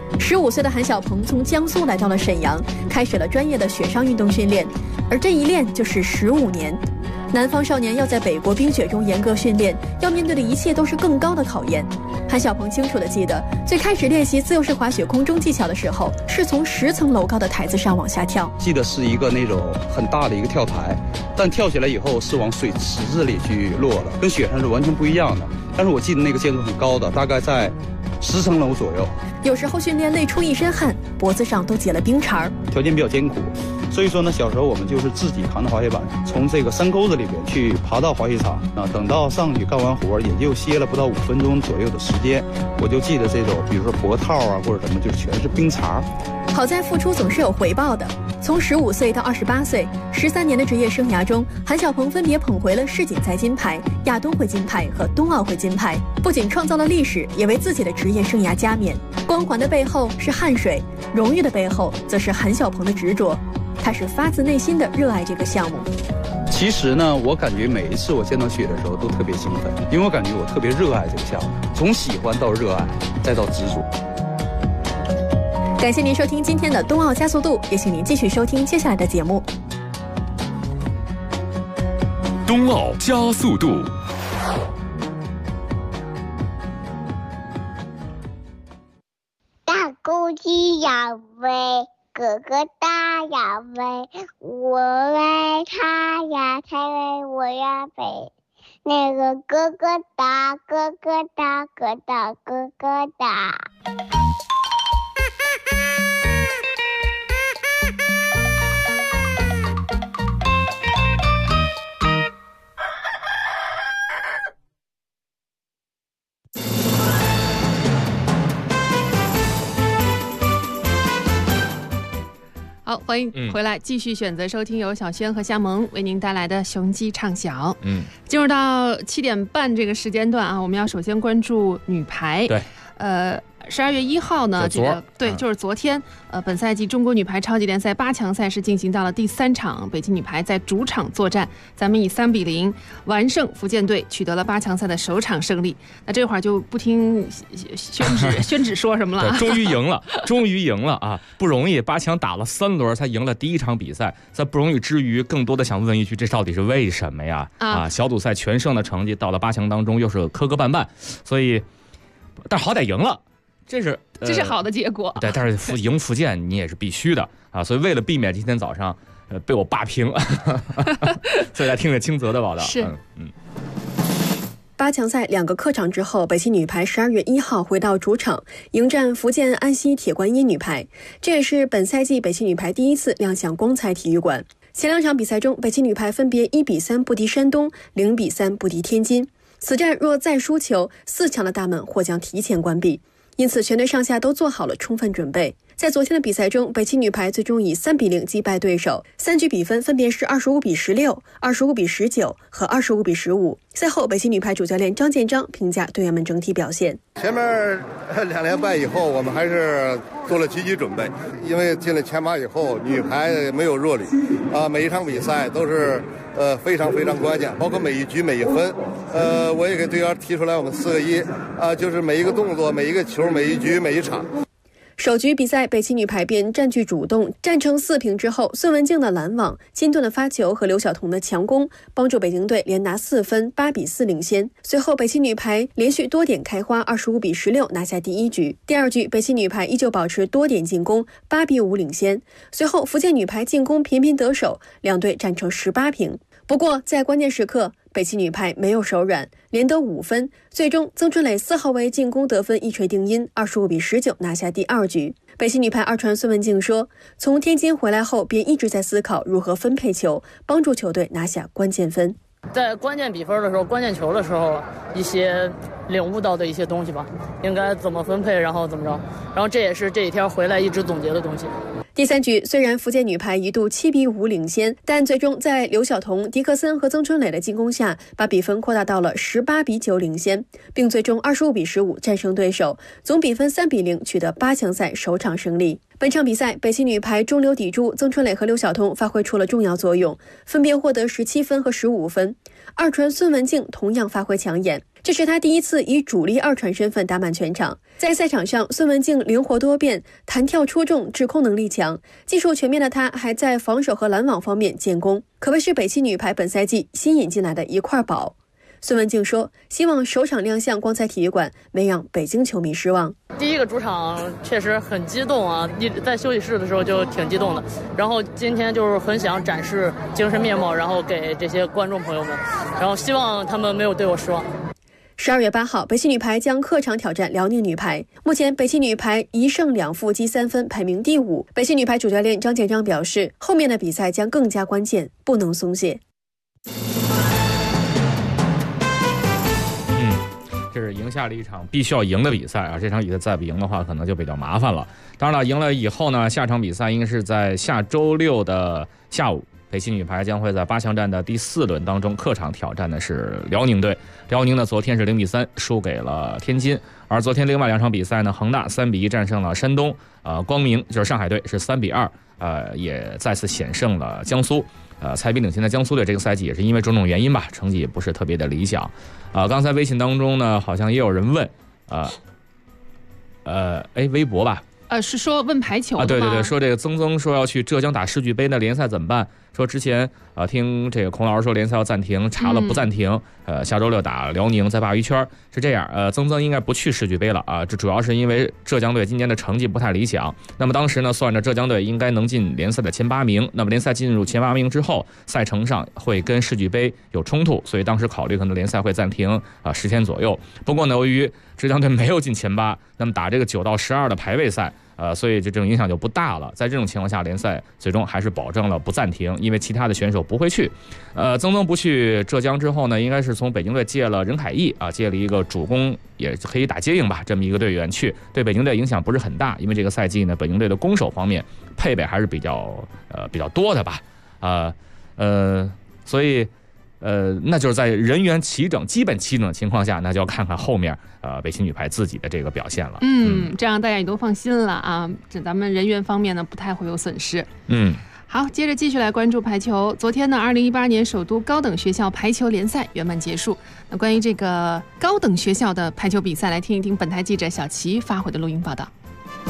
15岁的韩晓鹏从江苏来到了沈阳，开始了专业的雪上运动训练，而这一练就是15年。南方少年要在北国冰雪中严格训练，要面对的一切都是更高的考验。韩晓鹏清楚地记得，最开始练习自由式滑雪空中技巧的时候，是从10层楼高的台子上往下跳。 记得是一个那种很大的一个跳台，但跳起来以后是往水池子里去落的，跟雪上是完全不一样的。但是我记得那个建筑很高的，大概在10层楼左右。 有时候训练累出一身汗，脖子上都结了冰碴。 条件比较艰苦，所以说呢，小时候我们就是自己扛着滑雪板，从这个山沟子里边去爬到滑雪场啊。等到上去干完活，也就歇了不到5分钟左右的时间。我就记得这种，比如说脖套啊或者什么，就全是冰碴。 好在付出总是有回报的。从15岁到28岁，13年的职业生涯中，韩晓鹏分别捧回了世锦赛金牌、亚冬会金牌和冬奥会金牌，不仅创造了历史，也为自己的职业生涯加冕。光环的背后是汗水，荣誉的背后则是韩晓鹏的执着。他是发自内心的热爱这个项目。 其实呢，我感觉每一次我见到雪的时候都特别兴奋，因为我感觉我特别热爱这个项目，从喜欢到热爱，再到执着。 感谢您收听今天的冬奥加速度，也请您继续收听接下来的节目。 冬奥加速度。 呀喂，哥哥大呀喂，我喂他呀，他喂我呀喂。那个哥哥大，哥哥大，哥大哥哥大。 好，欢迎回来，继续选择收听由小轩和夏萌为您带来的雄鸡唱晓。进入到7点半这个时间段啊，我们要首先关注女排。 对 ，12月1号呢，就是昨天，本赛季中国女排超级联赛8强赛事进行到了第3场，北京女排在主场作战，咱们以3-0完胜福建队，取得了8强赛的首场胜利。那这会儿就不听宣纸说什么了， 终于赢了啊！不容易，8强打了3轮才赢了第1场比赛，在不容易之余，更多的想问一句，这到底是为什么呀？小组赛全胜的成绩到了8强当中又是磕磕绊绊，所以，但好歹赢了。这是好的结果，对，但是赢福建你也是必须的啊，所以为了避免今天早上被我霸屏，所以来听着清泽的报道。 是8强赛2个客场之后，北京女排12月1号回到主场迎战福建安溪铁观音女排，这也是本赛季北京女排第一次亮相光彩体育馆。前2场比赛中，北京女排分别1-3不敌山东，0-3不敌天津。此战若再输球，4强的大门或将提前关闭。因此，全队上下都做好了充分准备。在昨天的比赛中，北京女排最终以3-0击败对手，3局比分分别是25-16、25-19和25-15。赛后，北京女排主教练张建章评价队员们整体表现： 前面2连败以后，我们还是做了积极准备，因为进了前8以后，女排没有弱旅啊，每一场比赛都是非常非常关键，包括每一局每一分。我也给队员提出来我们4个1啊，就是每一个动作、每一个球、每一局、每一场。首局比赛，北京女排便占据主动，战成4平之后，孙文静的拦网、金盾的发球和刘晓彤的强攻，帮助北京队连拿4分，8-4领先。随后，北京女排连续多点开花，25-16拿下第1局。第2局，北京女排依旧保持多点进攻，8-5领先。随后，福建女排进攻频频得手，两队战成18平。不过，在关键时刻，北京女排没有手软，连得5分，最终曾春蕾4号位进攻得分一锤定音，25-19拿下第2局。北京女排2传孙文静说，从天津回来后便一直在思考如何分配球，帮助球队拿下关键分。 在关键比分的时候，关键球的时候，一些领悟到的一些东西吧，应该怎么分配，然后怎么着，然后这也是这几天回来一直总结的东西。 第3局，虽然福建女排一度7-5领先，但最终在刘晓彤、迪克森和曾春蕾的进攻下，把比分扩大到了18-9领先，并最终25-15战胜对手，总比分3-0取得8强赛首场胜利。本场比赛，北京女排中流砥柱，曾春蕾和刘晓彤发挥出了重要作用，分别获得17分和15分。2传孙文静同样发挥抢眼，这是她第一次以主力2传身份打满全场。在赛场上，孙文静灵活多变，弹跳出众，制空能力强，技术全面的她还在防守和拦网方面建功，可谓是北京女排本赛季新引进来的一块宝。孙文静说，希望首场亮相光彩体育馆没让北京球迷失望。 第一个主场确实很激动啊，在休息室的时候就挺激动的，然后今天就是很想展示精神面貌，然后给这些观众朋友们，然后希望他们没有对我失望。 12月8号，北京女排将客场挑战辽宁女排。目前，北京女排1胜2负积3分，排名第5。北京女排主教练张建章表示，后面的比赛将更加关键，不能松懈。 这是赢下了一场必须要赢的比赛啊！这场比赛再不赢的话，可能就比较麻烦了。当然了，赢了以后呢，下场比赛应该是在下周6的下午。北京女排将会在8强战的第4轮当中客场挑战的是辽宁队。辽宁呢，昨天是0-3输给了天津，而昨天另外2场比赛呢，恒大3-1战胜了山东，光明就是上海队是3-2，也再次险胜了江苏。蔡斌领先的江苏队这个赛季也是因为种种原因吧，成绩也不是特别的理想。刚才微信当中呢，好像也有人问，微博吧。 是说问排球的吗？ 对，说这个曾说要去浙江打世俱杯的联赛怎么办？ 说之前听这个孔老师说联赛要暂停，查了不暂停，下周6打辽宁在鲅鱼圈是这样，曾应该不去世俱杯了啊，这主要是因为浙江队今年的成绩不太理想。那么当时呢，算着浙江队应该能进联赛的前8名，那么联赛进入前8名之后，赛程上会跟世俱杯有冲突，所以当时考虑可能联赛会暂停10天左右。不过呢，由于浙江队没有进前8，那么打这个9到12的排位赛。所以这种影响就不大了。在这种情况下，联赛最终还是保证了不暂停，因为其他的选手不会去。曾不去浙江之后呢，应该是从北京队借了任凯毅啊，借了一个主攻也可以打接应吧这么一个队员去，对北京队影响不是很大，因为这个赛季呢，北京队的攻守方面配备还是比较多的吧，所以。那就是在人员基本齐整的情况下，那就要看看后面北京女排自己的这个表现了。 这样大家也都放心了啊，这咱们人员方面呢不太会有损失。好，接着继续来关注排球。昨天呢，2018年首都高等学校排球联赛圆满结束。那关于这个高等学校的排球比赛，来听一听本台记者小齐发回的录音报道。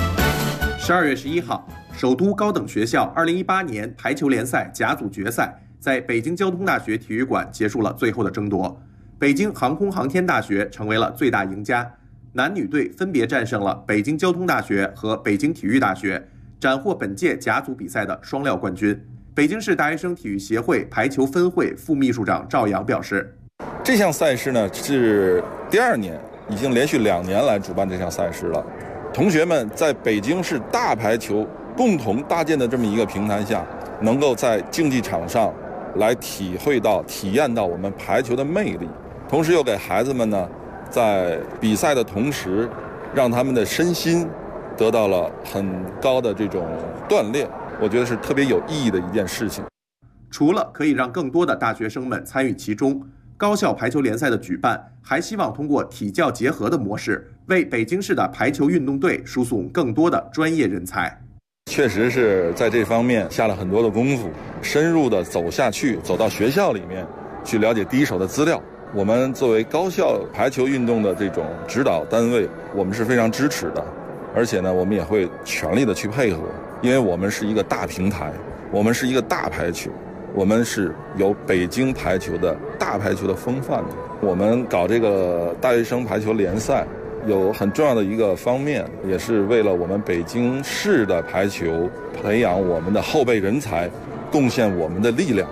12月11号，首都高等学校2018年排球联赛甲组决赛在北京交通大学体育馆结束了最后的争夺，北京航空航天大学成为了最大赢家，男女队分别战胜了北京交通大学和北京体育大学，斩获本届甲组比赛的双料冠军。北京市大学生体育协会排球分会副秘书长赵阳表示， 这项赛事呢是第2年，已经连续2年来主办这项赛事了。同学们在北京市大排球共同搭建的这么一个平台下，能够在竞技场上来体验到我们排球的魅力，同时又给孩子们呢，在比赛的同时，让他们的身心得到了很高的这种锻炼，我觉得是特别有意义的一件事情。 除了可以让更多的大学生们参与其中，高校排球联赛的举办还希望通过体教结合的模式，为北京市的排球运动队输送更多的专业人才。 确实是在这方面下了很多的功夫，深入的走到学校里面去了解第一手的资料。我们作为高校排球运动的这种指导单位，我们是非常支持的，而且呢，我们也会全力的去配合，因为我们是一个大平台，我们是一个大排球，我们是有北京排球的大排球的风范的。我们搞这个大学生排球联赛有很重要的一个方面，也是为了我们北京市的排球培养我们的后备人才，贡献我们的力量。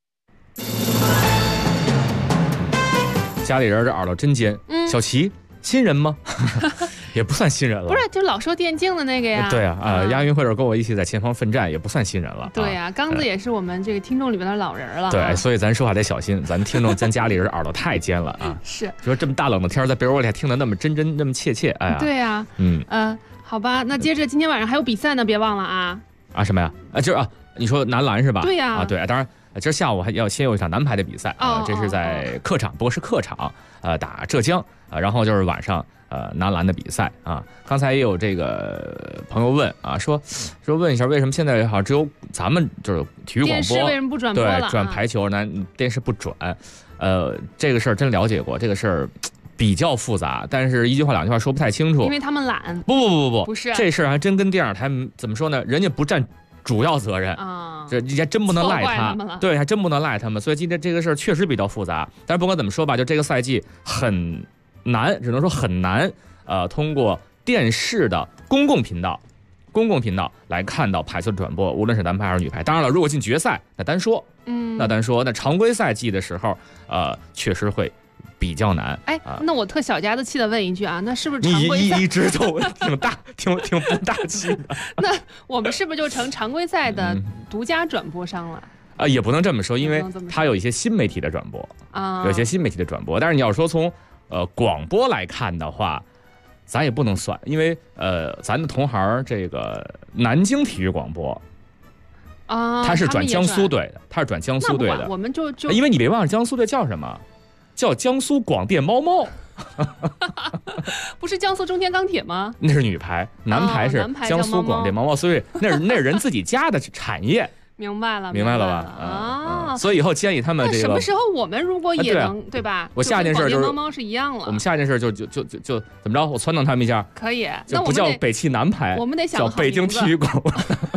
家里人这耳朵真尖。小齐新人吗？也不算新人了。 不是，就老说电竞的那个呀。 对啊，亚运会时候跟我一起在前方奋战，也不算新人了。 对呀，刚子也是我们这个听众里边的老人了。 对，所以咱说话得小心，咱听众咱家里人耳朵太尖了啊。 是， 说这么大冷的天，在被窝里还听得那么真那么切切，哎呀。 对呀，好吧，那接着今天晚上还有比赛呢，别忘了啊。 什么呀？你说男篮是吧？ 对呀， 对，当然。今儿下午还要先有一场男排的比赛这是在客场，不过是客场，打浙江，然后就是晚上男篮的比赛啊。刚才也有这个朋友问啊，说问一下，为什么现在好像只有咱们就是体育广播电视为什么不转播了？ 对，转排球电视不转，这个事儿真了解过，这个事儿比较复杂，但是一句话两句话说不太清楚， 因为他们懒。 不是这事儿还真跟电视台怎么说呢？人家不占主要责任这还真不能赖他，对，还真不能赖他们。所以今天这个事儿确实比较复杂，但是不管怎么说吧，就这个赛季很难，只能说很难，通过电视的公共频道来看到排球的转播，无论是男排还是女排。当然了，如果进决赛，那单说，那常规赛季的时候，确实会比较难。 那我特小家子气的问一句啊，那是不是常规赛？你一直就挺不大气的。 那我们是不是就成常规赛的独家转播商了？ 也不能这么说，因为它有一些新媒体的转播有些新媒体的转播。但是你要说从广播来看的话，咱也不能算，因为咱的同行这个南京体育广播他是转江苏队的， 我们就因为你别忘了江苏队叫什么？叫江苏广电猫猫。 不是江苏中天钢铁吗？ 那是女排，男排是江苏广电猫猫，所以那是人自己家的产业。 明白了吧？所以以后建议他们这个什么时候我们如果也能对吧？ 我下一件事就是猫猫是一样了。 我们下一件事就怎么着？我撺掇他们一下， 可以， 就不叫北汽男排， 我们得想叫北京体育广播。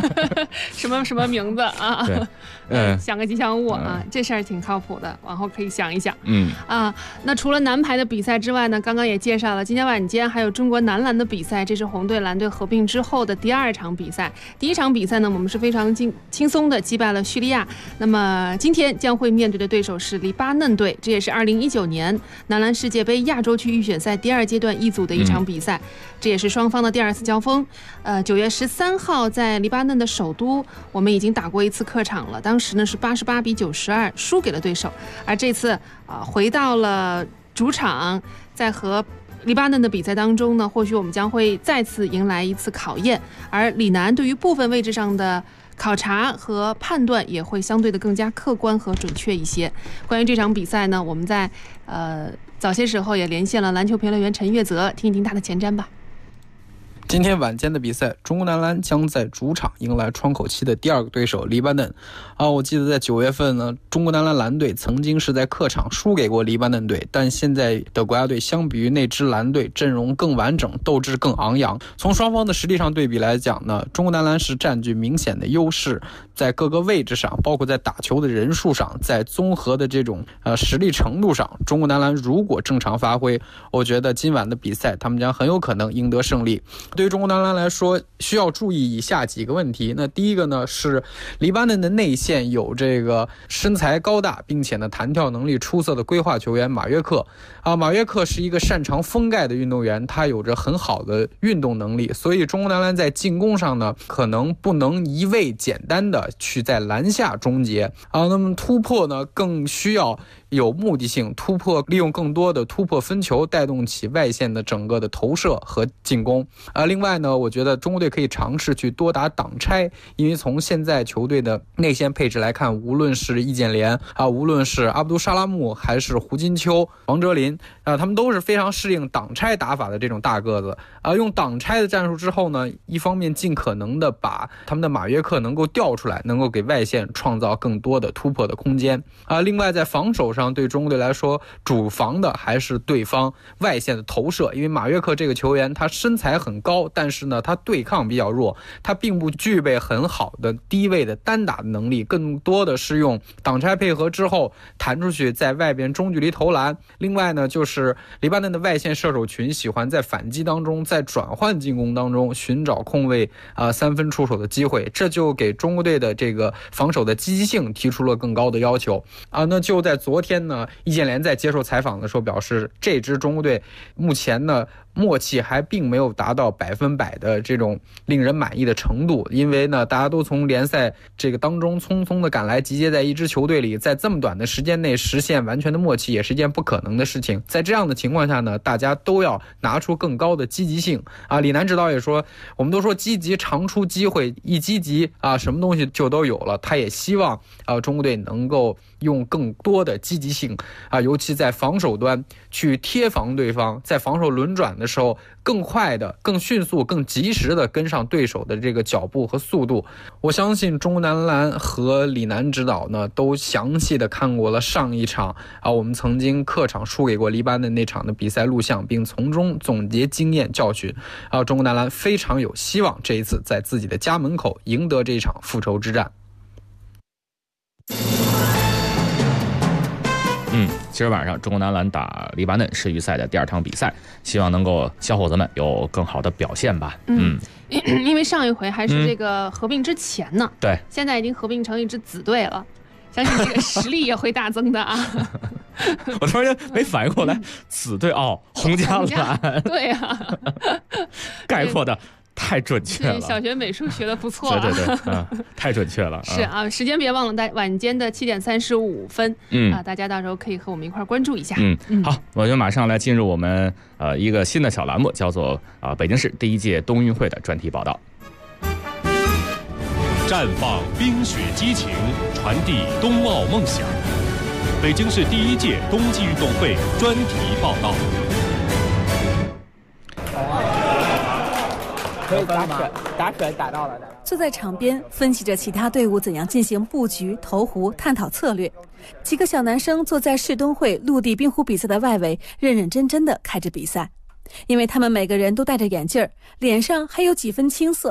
什么名字啊？ 对， 想个吉祥物啊，这事儿挺靠谱的，往后可以想一想。那除了男排的比赛之外呢，刚刚也介绍了，今天晚间还有中国男篮的比赛，这是红队蓝队合并之后的第2场比赛。第1场比赛呢，我们是非常轻松的击败了叙利亚。那么今天将会面对的对手是黎巴嫩队，这也是2019年男篮世界杯亚洲区预选赛第2阶段一组的一场比赛，这也是双方的第2次交锋。9月13号在黎巴嫩的首都，我们已经打过1次客场了，当时呢是88比92输给了对手，而这次回到了主场，在和黎巴嫩的比赛当中呢，或许我们将会再次迎来一次考验，而李楠对于部分位置上的考察和判断也会相对的更加客观和准确一些。关于这场比赛呢，我们在早些时候也连线了篮球评论员陈月泽，听一听他的前瞻吧。 今天晚间的比赛，中国男篮将在主场迎来窗口期的第2个对手黎巴嫩。我记得在9月份呢，中国男篮蓝队曾经是在客场输给过黎巴嫩队，但现在的国家队相比于那支蓝队，阵容更完整，斗志更昂扬。从双方的实力上对比来讲呢，中国男篮是占据明显的优势，在各个位置上，包括在打球的人数上，在综合的这种实力程度上，中国男篮如果正常发挥，我觉得今晚的比赛他们将很有可能赢得胜利。对于中国男篮来说，需要注意以下几个问题。那第一个呢，是黎巴嫩的内线有这个身材高大并且呢弹跳能力出色的规划球员马约克。马约克是一个擅长封盖的运动员，他有着很好的运动能力，所以中国男篮在进攻上呢，可能不能一味简单的去在篮下终结那么突破呢，更需要有目的性突破，利用更多的突破分球带动起外线的整个的投射和进攻。另外呢，我觉得中国队可以尝试去多打挡拆，因为从现在球队的内线配置来看，无论是易建联无论是阿卜杜沙拉木还是胡金秋、王哲林他们都是非常适应挡拆打法的这种大个子用挡拆的战术之后呢，一方面尽可能的把他们的马约克能够调出来，能够给外线创造更多的突破的空间另外在防守上，对中国队来说，主防的还是对方外线的投射，因为马约克这个球员他身材很高，但是呢他对抗比较弱，他并不具备很好的低位的单打的能力，更多的是用挡拆配合之后弹出去在外边中距离投篮。另外呢，就是黎巴嫩的外线射手群喜欢在反击当中，在转换进攻当中寻找空位3分出手的机会，这就给中国队的这个防守的积极性提出了更高的要求那就在昨天呢，易建联在接受采访的时候表示，这支中国队目前呢默契还并没有达到100%的这种令人满意的程度，因为呢大家都从联赛这个当中匆匆的赶来，集结在一支球队里，在这么短的时间内实现完全的默契也是一件不可能的事情。在这样的情况下呢，大家都要拿出更高的积极性李楠指导也说，我们都说积极常出机会，一积极什么东西就都有了。他也希望中国队能够用更多的积极性尤其在防守端去贴防对方，在防守轮转的时候更快的、更迅速、更及时的跟上对手的这个脚步和速度。我相信中国男篮和李楠指导呢都详细的看过了上一场我们曾经客场输给过黎巴嫩那场的比赛录像，并从中总结经验教训中国男篮非常有希望这一次在自己的家门口赢得这一场复仇之战。 今儿晚上中国男篮打黎巴嫩世预赛的第2场比赛，希望能够小伙子们有更好的表现吧。 因为上一回还是这个合并之前呢， 对， 现在已经合并成一支子队了，相信这个实力也会大增的我突然间没反应过来，子队洪家蓝， 对呀概括的太准确了， 小学美术学的不错对太准确了是时间别忘了晚间的7点35分大家到时候可以和我们一块关注一下好，我就马上来进入我们一个新的小栏目，叫做北京市第1届冬运会的专题报道， 绽放冰雪激情，传递冬奥梦想。北京市第1届冬季运动会专题报道。 可以打水打到了。坐在场边分析着其他队伍怎样进行布局、投壶、探讨策略。几个小男生坐在世冬会陆地冰壶比赛的外围，认认真真地看着比赛。因为他们每个人都戴着眼镜，脸上还有几分青涩。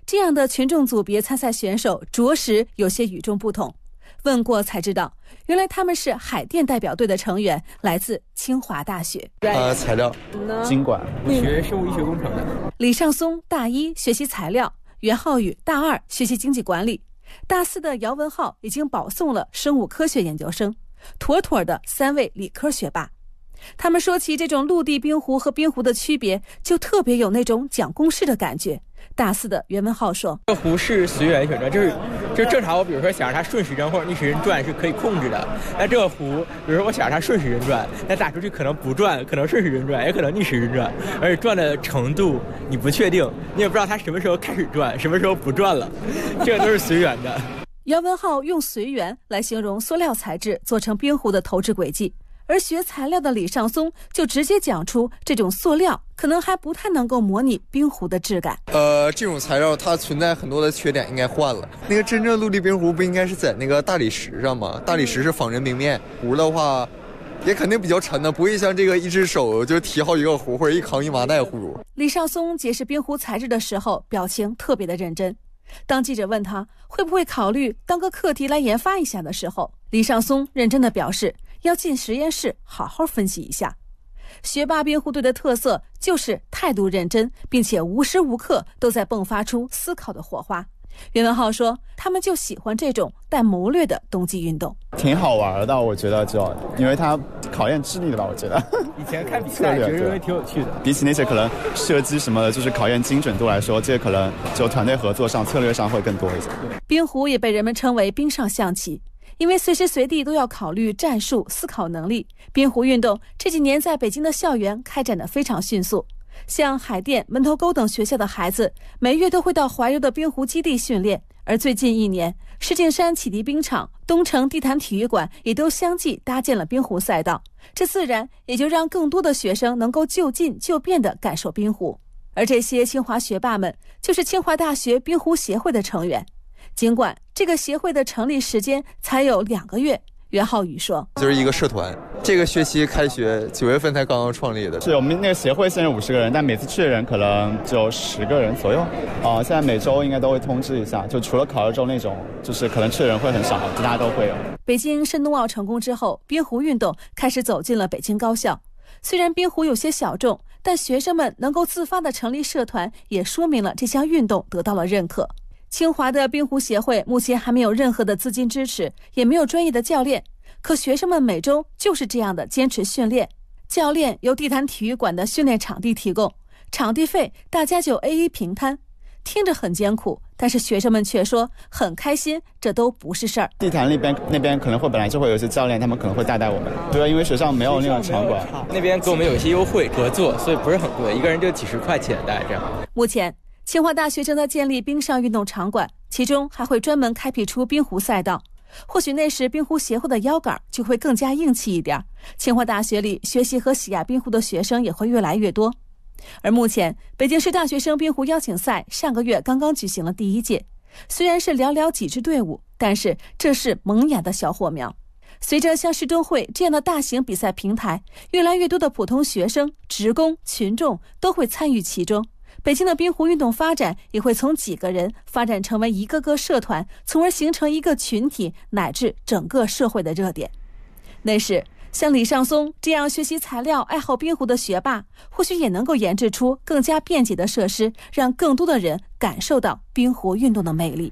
这样的群众组别参赛选手着实有些与众不同。问过才知道，原来他们是海淀代表队的成员，来自清华大学。 材料、经管，我学生物医学工程的。 李尚松大一学习材料，袁浩宇大二学习经济管理，大四的姚文浩已经保送了生物科学研究生，妥妥的3位理科学霸。他们说起这种陆地冰壶和冰壶的区别，就特别有那种讲公式的感觉。大四的袁文浩说：“ 这个壶是随缘旋转，就是正常。我比如说想让它顺时针或者逆时针转是可以控制的。那这个壶，比如说我想让它顺时针转，那打出去可能不转，可能顺时针转，也可能逆时针转，而且转的程度你不确定，你也不知道它什么时候开始转，什么时候不转了，这个都是随缘的。” 姚文浩用随缘来形容塑料材质做成冰壶的投掷轨迹。而学材料的李尚松就直接讲出，这种塑料可能还不太能够模拟冰壶的质感。 这种材料它存在很多的缺点，应该换了。那个真正陆地冰壶不应该是在那个大理石上吗？大理石是仿真冰面，壶的话也肯定比较沉的，不会像这个一只手就提好几个壶或者一扛一麻袋壶。 李尚松解释冰壶材质的时候，表情特别的认真。当记者问他会不会考虑当个课题来研发一下的时候，李尚松认真的表示要进实验室好好分析一下。学霸冰壶队的特色就是态度认真，并且无时无刻都在迸发出思考的火花。袁文浩说，他们就喜欢这种带谋略的冬季运动， 挺好玩的，我觉得就因为它考验智力的吧，我觉得。以前看比赛觉得挺有趣的，比起那些可能射击什么的，就是考验精准度来说，这个可能就团队合作上、策略上会更多一些。 冰壶也被人们称为冰上象棋，因为随时随地都要考虑战术、思考能力。冰壶运动这几年在北京的校园开展得非常迅速，像海淀、门头沟等学校的孩子每月都会到怀柔的冰壶基地训练，而最近1年，石景山启迪冰场、东城地坛体育馆也都相继搭建了冰壶赛道，这自然也就让更多的学生能够就近就便地感受冰壶。而这些清华学霸们就是清华大学冰壶协会的成员。尽管这个协会的成立时间才有2个月，袁浩宇说， 就是一个社团，这个学期开学9月份才刚刚创立的。 是我们那个协会现在50个人，但每次去的人可能就10个人左右。现在每周应该都会通知一下，就除了考试周那种，就是可能去的人会很少，其他都会有。 北京申冬奥成功之后，冰壶运动开始走进了北京高校。虽然冰壶有些小众，但学生们能够自发地成立社团，也说明了这项运动得到了认可。清华的冰壶协会目前还没有任何的资金支持，也没有专业的教练，可学生们每周就是这样的坚持训练。教练由地坛体育馆的训练场地提供，场地费大家就 AA 平摊。听着很艰苦，但是学生们却说很开心，这都不是事儿。 地坛那边可能会本来就会有一些教练，他们可能会带我们。对啊，因为学校没有那种场馆，那边给我们有一些优惠合作，所以不是很贵，一个人就几10块钱大概这样。 目前清华大学正在建立冰上运动场馆，其中还会专门开辟出冰壶赛道。或许那时冰壶协会的腰杆就会更加硬气一点，清华大学里学习和喜爱冰壶的学生也会越来越多。而目前北京市大学生冰壶邀请赛上个月刚刚举行了第1届，虽然是寥寥几支队伍，但是这是萌芽的小火苗。随着像世冬会这样的大型比赛平台，越来越多的普通学生、职工、群众都会参与其中。北京的冰壶运动发展也会从几个人发展成为一个个社团，从而形成一个群体乃至整个社会的热点。那时像李尚松这样学习材料、爱好冰壶的学霸，或许也能够研制出更加便捷的设施，让更多的人感受到冰壶运动的魅力。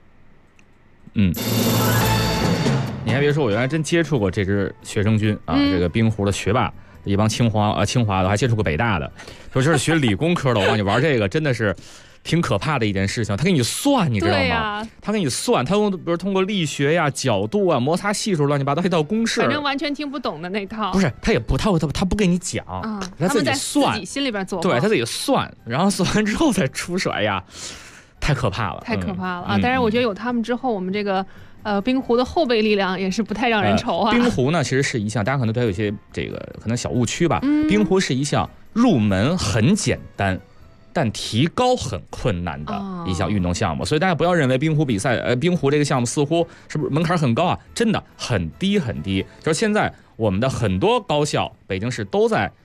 你还别说，我原来真接触过这支学生军啊，这个冰壶的学霸，一帮清华的，还接触过北大的，就是学理工科的。我告诉你，玩这个真的是挺可怕的一件事情。他给你算，你知道吗？他给你算，他比如通过力学呀、角度啊、摩擦系数乱七八糟一套公式， 反正完全听不懂的那套。 不是，他不给你讲，他自己算， 自己心里边做。 对，他自己算，然后算完之后再出手。哎呀，太可怕了， 太可怕了啊！当然，我觉得有他们之后，我们这个冰壶的后备力量也是不太让人愁啊。 冰壶呢，其实是一项大家可能都有一些这个可能小误区吧。冰壶是一项入门很简单，但提高很困难的一项运动项目，所以大家不要认为冰壶比赛，冰壶这个项目似乎是不是门槛很高啊？真的很低很低。就是现在我们的很多高校，北京市都在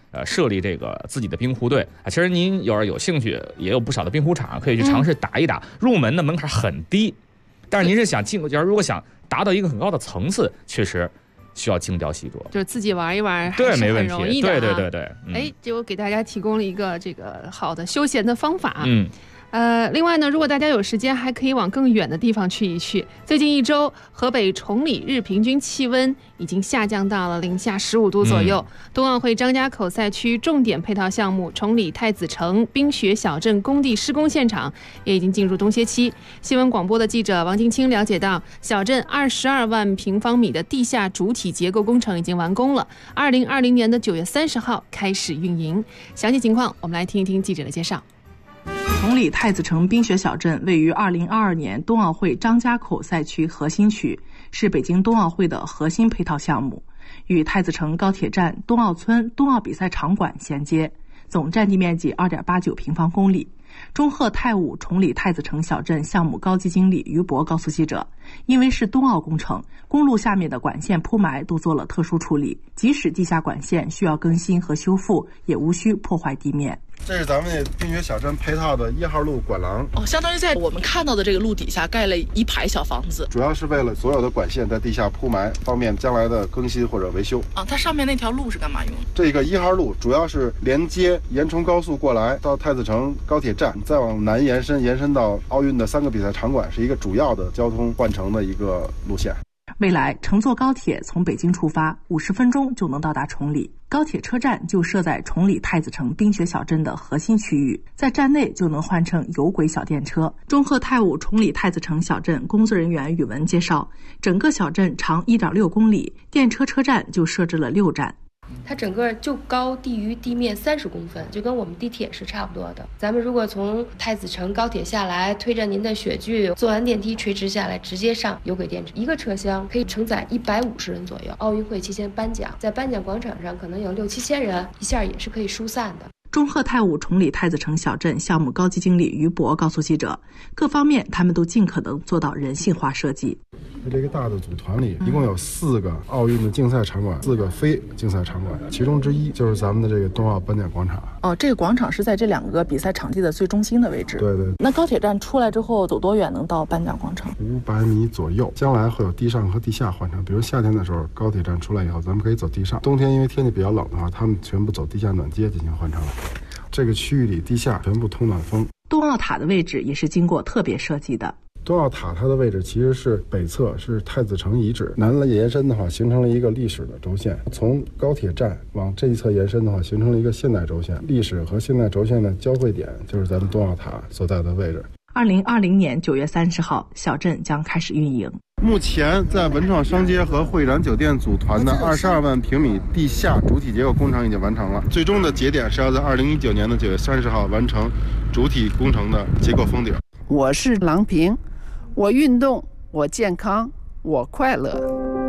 设立这个自己的冰壶队啊。其实您要是有兴趣，也有不少的冰壶厂可以去尝试打一打。入门的门槛很低，但是您是想如果想达到一个很高的层次，确实需要精雕细琢， 就是自己玩一玩还对， 是没问题， 很容易的。 对。 就给大家提供了一个这个好的休闲的方法。另外呢，如果大家有时间，还可以往更远的地方去一去。最近1周，河北崇礼日平均气温已经下降到了零下15度左右。冬奥会张家口赛区重点配套项目崇礼太子城冰雪小镇工地施工现场也已经进入冬歇期。新闻广播的记者王金清了解到，小镇22万平方米的地下主体结构工程已经完工了，2020年的9月30号开始运营。详细情况，我们来听一听记者的介绍。 崇礼太子城冰雪小镇位于2022年冬奥会张家口赛区核心区，是北京冬奥会的核心配套项目，与太子城高铁站、冬奥村、冬奥比赛场馆衔接，总占地面积2.89平方公里。中赫泰晤崇礼太子城小镇项目高级经理于博告诉记者，因为是冬奥工程，公路下面的管线铺埋都做了特殊处理，即使地下管线需要更新和修复，也无需破坏地面。 这是咱们冰雪小镇配套的1号路管廊相当于在我们看到的这个路底下盖了一排小房子， 主要是为了所有的管线在地下铺埋，方便将来的更新或者维修。 它上面那条路是干嘛用的？ 这个1号路主要是连接延崇高速过来到太子城高铁站，再往南延伸到奥运的3个比赛场馆，是一个主要的交通换乘的一个路线。 未来乘坐高铁从北京出发，50分钟就能到达崇礼。高铁车站就设在崇礼太子城冰雪小镇的核心区域，在站内就能换乘有轨小电车。中赫泰晤崇礼太子城小镇工作人员宇文介绍，整个小镇长1.6公里，电车车站就设置了6站。 它整个就高低于地面30公分，就跟我们地铁是差不多的。咱们如果从太子城高铁下来，推着您的雪具，坐完电梯垂直下来，直接上有轨电车，一个车厢可以承载150人左右。奥运会期间颁奖，在颁奖广场上可能有6、7千人，一下也是可以疏散的。 中赫泰晤崇礼太子城小镇项目高级经理于博告诉记者，各方面他们都尽可能做到人性化设计。 这个大的组团里一共有4个奥运的竞赛场馆，4个非竞赛场馆，其中之一就是咱们的这个冬奥颁奖广场。 这个广场是在这2个比赛场地的最中心的位置。 对。 那高铁站出来之后走多远能到颁奖广场 ？500米左右。将来会有地上和地下换乘，比如夏天的时候高铁站出来以后，咱们可以走地上，冬天因为天气比较冷的话，他们全部走地下暖街进行换乘了。这个区域里地下全部通暖风。 冬奥塔的位置也是经过特别设计的。 冬奥塔它的位置其实是北侧，是太子城遗址，南来延伸的话形成了一个历史的轴线，从高铁站往这一侧延伸的话形成了一个现代轴线，历史和现代轴线的交汇点就是咱们冬奥塔所在的位置。 2020年9月30号，小镇将开始运营。 目前在文创商街和会展酒店组团的22万平米地下主体结构工程已经完成了，最终的节点是要在2019年的9月30号完成主体工程的结构封顶。 我是郎平，我运动，我健康，我快乐。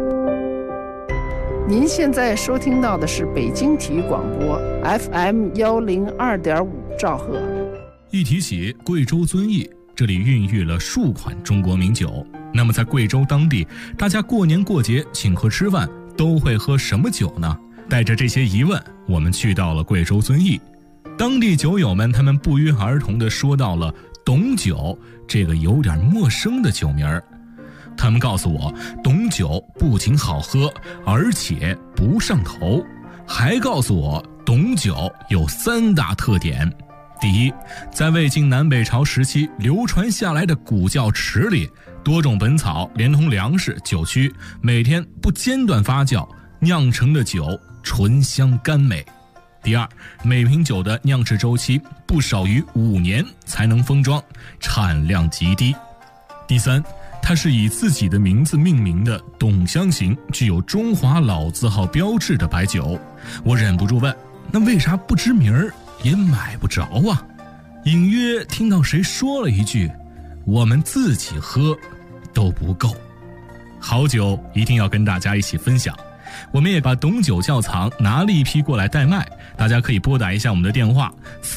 您现在收听到的是北京体育广播 FM 102.5兆赫。 一提起贵州遵义，这里孕育了数款中国名酒。那么在贵州当地，大家过年过节请客吃饭都会喝什么酒呢？带着这些疑问，我们去到了贵州遵义。当地酒友们他们不约而同地说到了董酒这个有点陌生的酒名儿。他们告诉我，董酒不仅好喝，而且不上头，还告诉我董酒有3大特点。第一，在魏晋南北朝时期流传下来的古窖池里，多种本草连同粮食、酒曲，每天不间断发酵，酿成的酒醇香甘美。第二，每瓶酒的酿制周期不少于5年才能封装，产量极低。第三，它是以自己的名字命名的董香型，具有中华老字号标志的白酒。我忍不住问，那为啥不知名儿也买不着啊？隐约听到谁说了一句，我们自己喝都不够。好酒一定要跟大家一起分享，我们也把董酒窖藏拿了一批过来代卖，大家可以拨打一下我们的电话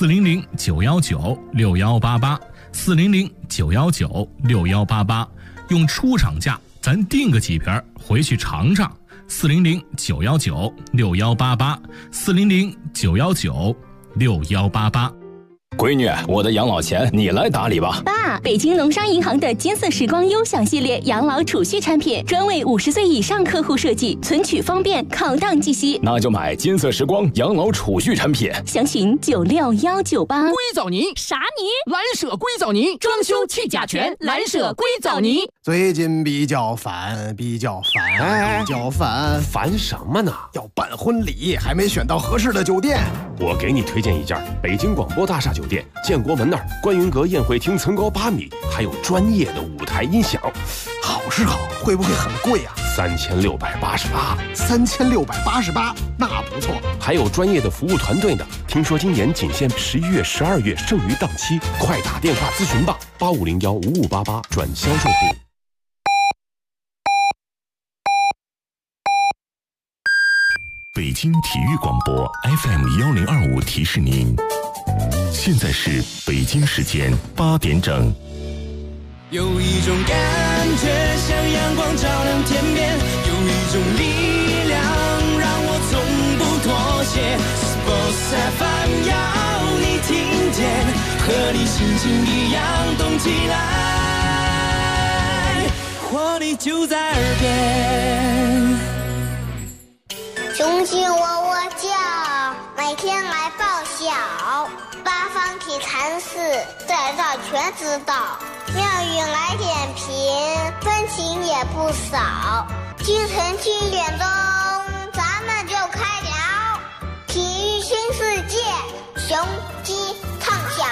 400-919-6188 400-919-6188，用出厂价咱订个几瓶回去尝尝， ，400-919-6188，400-919-6188。 闺女，我的养老钱你来打理吧。 爸，北京农商银行的金色时光优享系列养老储蓄产品，专为50岁以上客户设计，存取方便，考档计息。 那就买金色时光养老储蓄产品， 详询96198。 硅藻泥啥泥？ 蓝舍硅藻泥，装修去甲醛，蓝舍硅藻泥。 最近比较烦， 烦什么呢？ 要办婚礼，还没选到合适的酒店。 我给你推荐一家北京广播大厦酒店，建国门那儿观云阁宴会厅层高8米，还有专业的舞台音响。 好是好，会不会很贵啊 ？3688， 那不错。 还有专业的服务团队呢。听说今年仅限11月、12月剩余档期，快打电话咨询吧，85015588转销售部。 北京体育广播 FM1025提示您，现在是北京时间8点整。 有一种感觉像阳光照亮天边，有一种力量让我从不妥协。Sports FM 要你听见，和你心情一样动起来，活力就在耳边。 雄心我叫，每天来报晓，八方体禅寺在这全知道，妙语来点评，分情也不少。清晨7点钟，咱们就开聊，体育新世界，雄鸡唱晓。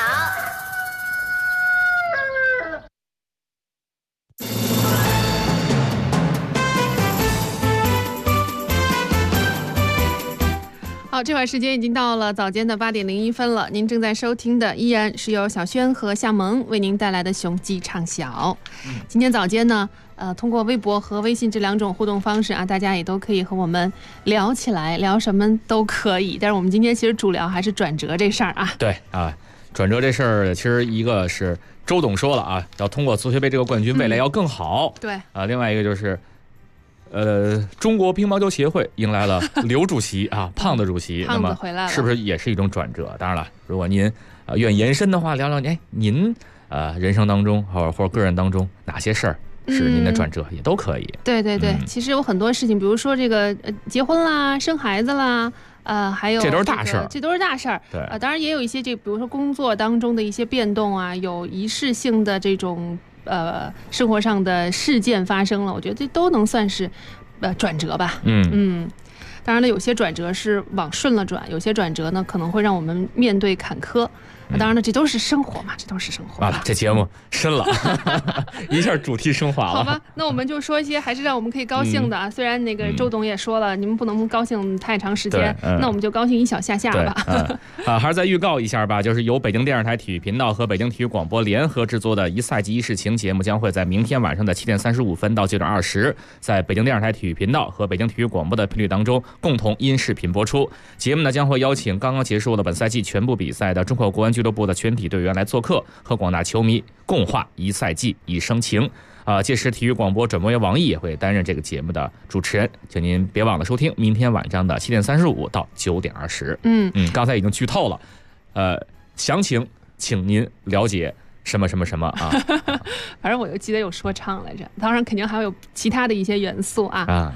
好，这会儿时间已经到了早间的8点01分了。您正在收听的依然是由小轩和夏萌为您带来的雄鸡唱晓。今天早间呢，通过微博和微信这2种互动方式啊，大家也都可以和我们聊起来，聊什么都可以。但是我们今天其实主聊还是转折这事儿啊。 对啊，转折这事儿其实一个是周董说了啊，要通过足协杯这个冠军，未来要更好。 对啊，另外一个就是。中国乒乓球协会迎来了刘主席啊，胖子主席， 胖子回来了， 是不是也是一种转折？当然了，如果您愿意延伸的话，聊聊您人生当中或者个人当中哪些事儿是您的转折，也都可以。 对对对，其实有很多事情，比如说这个结婚啦、生孩子啦。还有这都是大事儿， 这都是大事儿。 对， 当然也有一些比如说工作当中的一些变动啊，有仪式性的这种生活上的事件发生了，我觉得这都能算是转折吧。当然了，有些转折是往顺了转，有些转折呢可能会让我们面对坎坷。当然了，这都是生活嘛，这都是生活。 完了，这节目深了，一下主题升华了。 好吧，那我们就说一些还是让我们可以高兴的啊。虽然那个周董也说了，你们不能高兴太长时间，那我们就高兴一小下吧。 还是再预告一下吧，就是由北京电视台体育频道和北京体育广播联合制作的一赛季一世情节目，将会在明天晚上的7点35分到9点20，在北京电视台体育频道和北京体育广播的频率当中共同因视频播出。节目呢将会邀请刚刚结束了本赛季全部比赛的中国国安俱乐部的全体队员来做客，和广大球迷共话一赛季一生情。届时体育广播转播员王毅也会担任这个节目的主持人，请您别忘了收听明天晚上的7点35到9点20。刚才已经剧透了，详情请您了解什么什么什么啊。 反正我就记得有说唱来着，当然肯定还有其他的一些元素啊。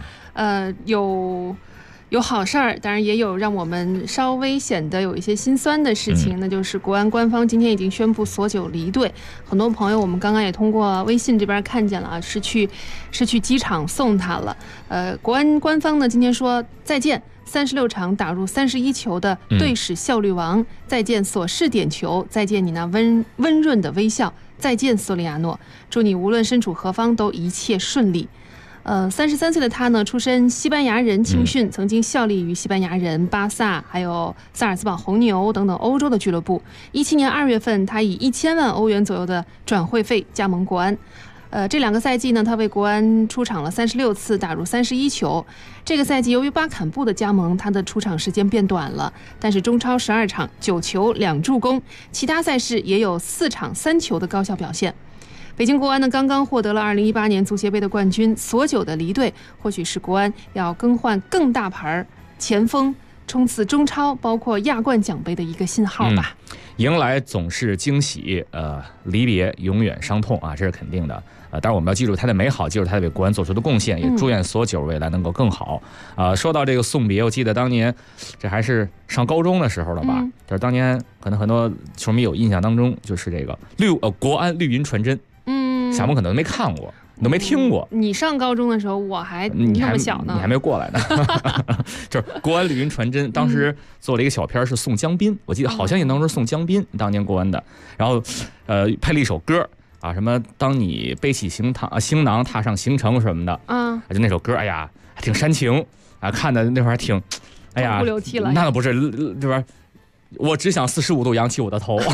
有好事儿，当然也有让我们稍微显得有一些心酸的事情，那就是国安官方今天已经宣布索9离队。很多朋友我们刚刚也通过微信这边看见了啊，是去机场送他了。国安官方呢今天说再见36场打入31球的队史效率王，再见所示点球，再见你那温润的微笑，再见索里亚诺，祝你无论身处何方都一切顺利。33岁的他呢，出身西班牙人青训，曾经效力于西班牙人、巴萨，还有萨尔茨堡红牛等等欧洲的俱乐部。17年2月份，他以1000万欧元左右的转会费加盟国安。这2个赛季呢，他为国安出场了36次，打入31球。这个赛季由于巴坎布的加盟，他的出场时间变短了，但是中超12场9球2助攻，其他赛事也有4场3球的高效表现。 北京国安呢刚刚获得了2018年足协杯的冠军，所久的离队或许是国安要更换更大牌前锋，冲刺中超包括亚冠奖杯的一个信号吧。 迎来总是惊喜，离别永远伤痛啊，这是肯定的。当然我们要记住他的美好，记住他为国安做出的贡献，也祝愿所久未来能够更好。说到这个送别，我记得当年这还是上高中的时候了吧？就是当年可能很多球迷有印象当中，就是这个国安绿云传真，小萌可能都没看过。都没听过。 你上高中的时候，我还那么小呢， 你还没过来呢。就是国安绿云传真，当时做了一个小片，是送江滨，我记得好像也当时送江滨，当年国安的。然后配了一首歌啊，什么当你背起行囊踏上行程什么的，就那首歌，哎呀，还挺煽情啊，看的那会儿还挺，哎呀， 痛哭流涕了。 那不是对吧？我只想45度扬起我的头。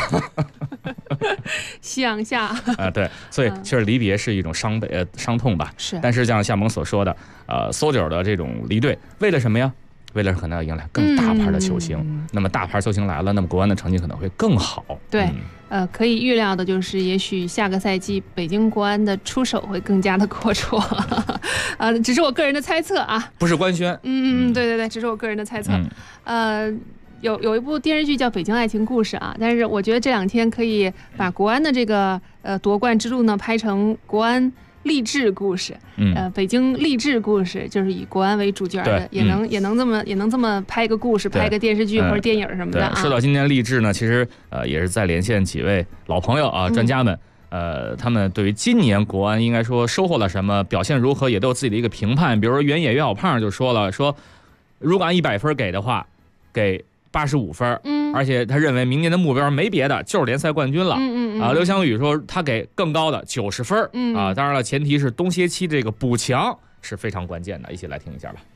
夕阳下对，所以确实离别是一种伤痛吧。 是， 但是像夏萌所说的，搜九的这种离队，为了什么呀？为了可能要迎来更大牌的球星。那么大牌球星来了，那么国安的成绩可能会更好。 对，可以预料的就是，也许下个赛季北京国安的出手会更加的阔绰。只是我个人的猜测啊， 不是官宣。 对，只是我个人的猜测。有一部电视剧叫《北京爱情故事》啊，但是我觉得这2天可以把国安的这个夺冠之路呢拍成国安励志故事，北京励志故事，就是以国安为主角的，也能这么拍一个故事，拍一个电视剧或者电影什么的啊。 说到今年励志呢，其实也是在连线几位老朋友啊，专家们。他们对于今年国安应该说收获了什么，表现如何，也都有自己的一个评判。比如说原野岳小胖就说了，说如果按100分给的话，给85分，而且他认为明年的目标没别的，就是联赛冠军了。刘翔宇说他给更高的90分，当然了，前提是冬歇期这个补强是非常关键的，一起来听一下吧。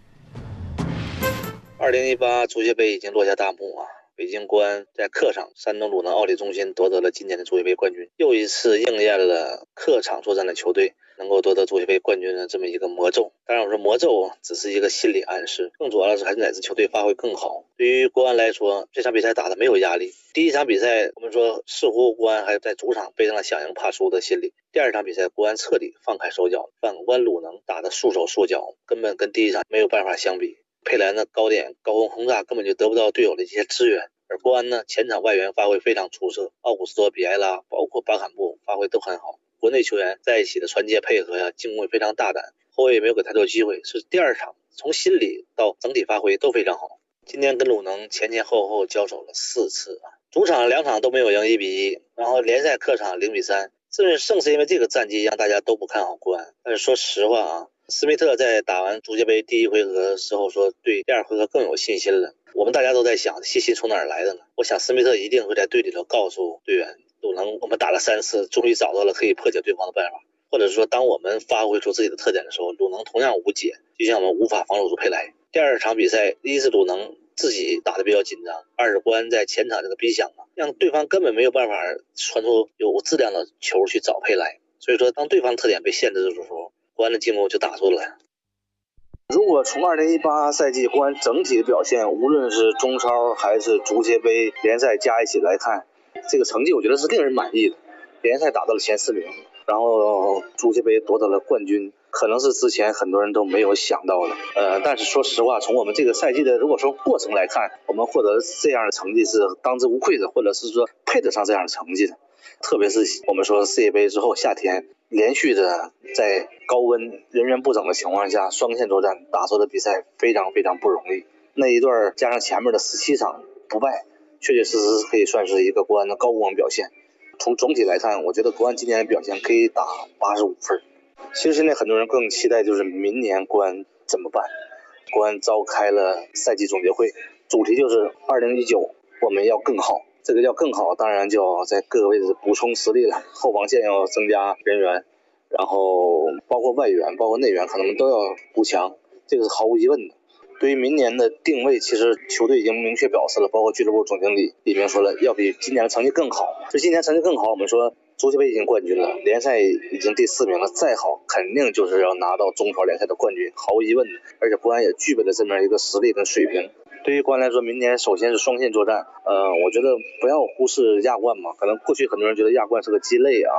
2018足协杯已经落下大幕啊！北京国安在客场山东鲁能奥体中心夺得了今年的足协杯冠军，又一次应验了客场作战的球队能够夺得足协杯冠军的这么一个魔咒。当然我说魔咒只是一个心理暗示，更主要的是还是哪支球队发挥更好。对于国安来说，这场比赛打得没有压力。第一场比赛我们说似乎国安还在主场背上了想赢怕输的心理，第2场比赛国安彻底放开手脚，反观鲁能打得束手束脚，根本跟第1场没有办法相比。佩兰的高点高空轰炸根本就得不到队友的一些支援，而国安呢前场外援发挥非常出色，奥古斯托、比埃拉包括巴坎布发挥都很好，国内球员在一起的传接配合呀，进攻也非常大胆，后卫也没有给太多机会，是第2场从心理到整体发挥都非常好。今天跟鲁能前前后后交手了4次啊，主场2场都没有赢1-1，然后联赛客场0-3，正是因为这个战绩让大家都不看好国安。但是说实话啊，斯密特在打完足协杯第1回合时候说对第2回合更有信心了。我们大家都在想信心从哪儿来的呢？我想斯密特一定会在队里头告诉队员，鲁能我们打了3次，终于找到了可以破解对方的办法，或者是说当我们发挥出自己的特点的时候，鲁能同样无解，就像我们无法防守住佩莱。第2场比赛，一是鲁能自己打得比较紧张，二是国安在前场这个逼抢让对方根本没有办法传出有质量的球去找佩莱，所以说当对方特点被限制的时候，国安的进攻就打出来。如果从2018赛季国安整体的表现，无论是中超还是足协杯联赛加一起来看，这个成绩我觉得是令人满意的。联赛打到了前4名，然后足协杯夺得了冠军，可能是之前很多人都没有想到的。但是说实话，从我们这个赛季的如果说过程来看，我们获得这样的成绩是当之无愧的，或者是说配得上这样的成绩的。特别是我们说世界杯之后夏天连续的在高温人员不整的情况下双线作战打出的比赛非常非常不容易，那一段加上前面的17场不败，确确实实可以算是一个国安的高光表现。从总体来看，我觉得国安今年的表现可以打85分。其实现在很多人更期待就是明年国安怎么办。国安召开了赛季总结会，主题就是2019我们要更好。这个要更好，当然就要在各个位置补充实力了，后防线要增加人员，然后包括外援包括内援可能都要补强，这个是毫无疑问的。对于明年的定位，其实球队已经明确表示了，包括俱乐部总经理李明说了，要比今年的成绩更好。这今年成绩更好，我们说足协杯已经冠军了，联赛已经第4名了，再好肯定就是要拿到中超联赛的冠军，毫无疑问的。而且国安也具备了这么一个实力跟水平。对于国安来说，明年首先是双线作战，我觉得不要忽视亚冠嘛，可能过去很多人觉得亚冠是个鸡肋啊，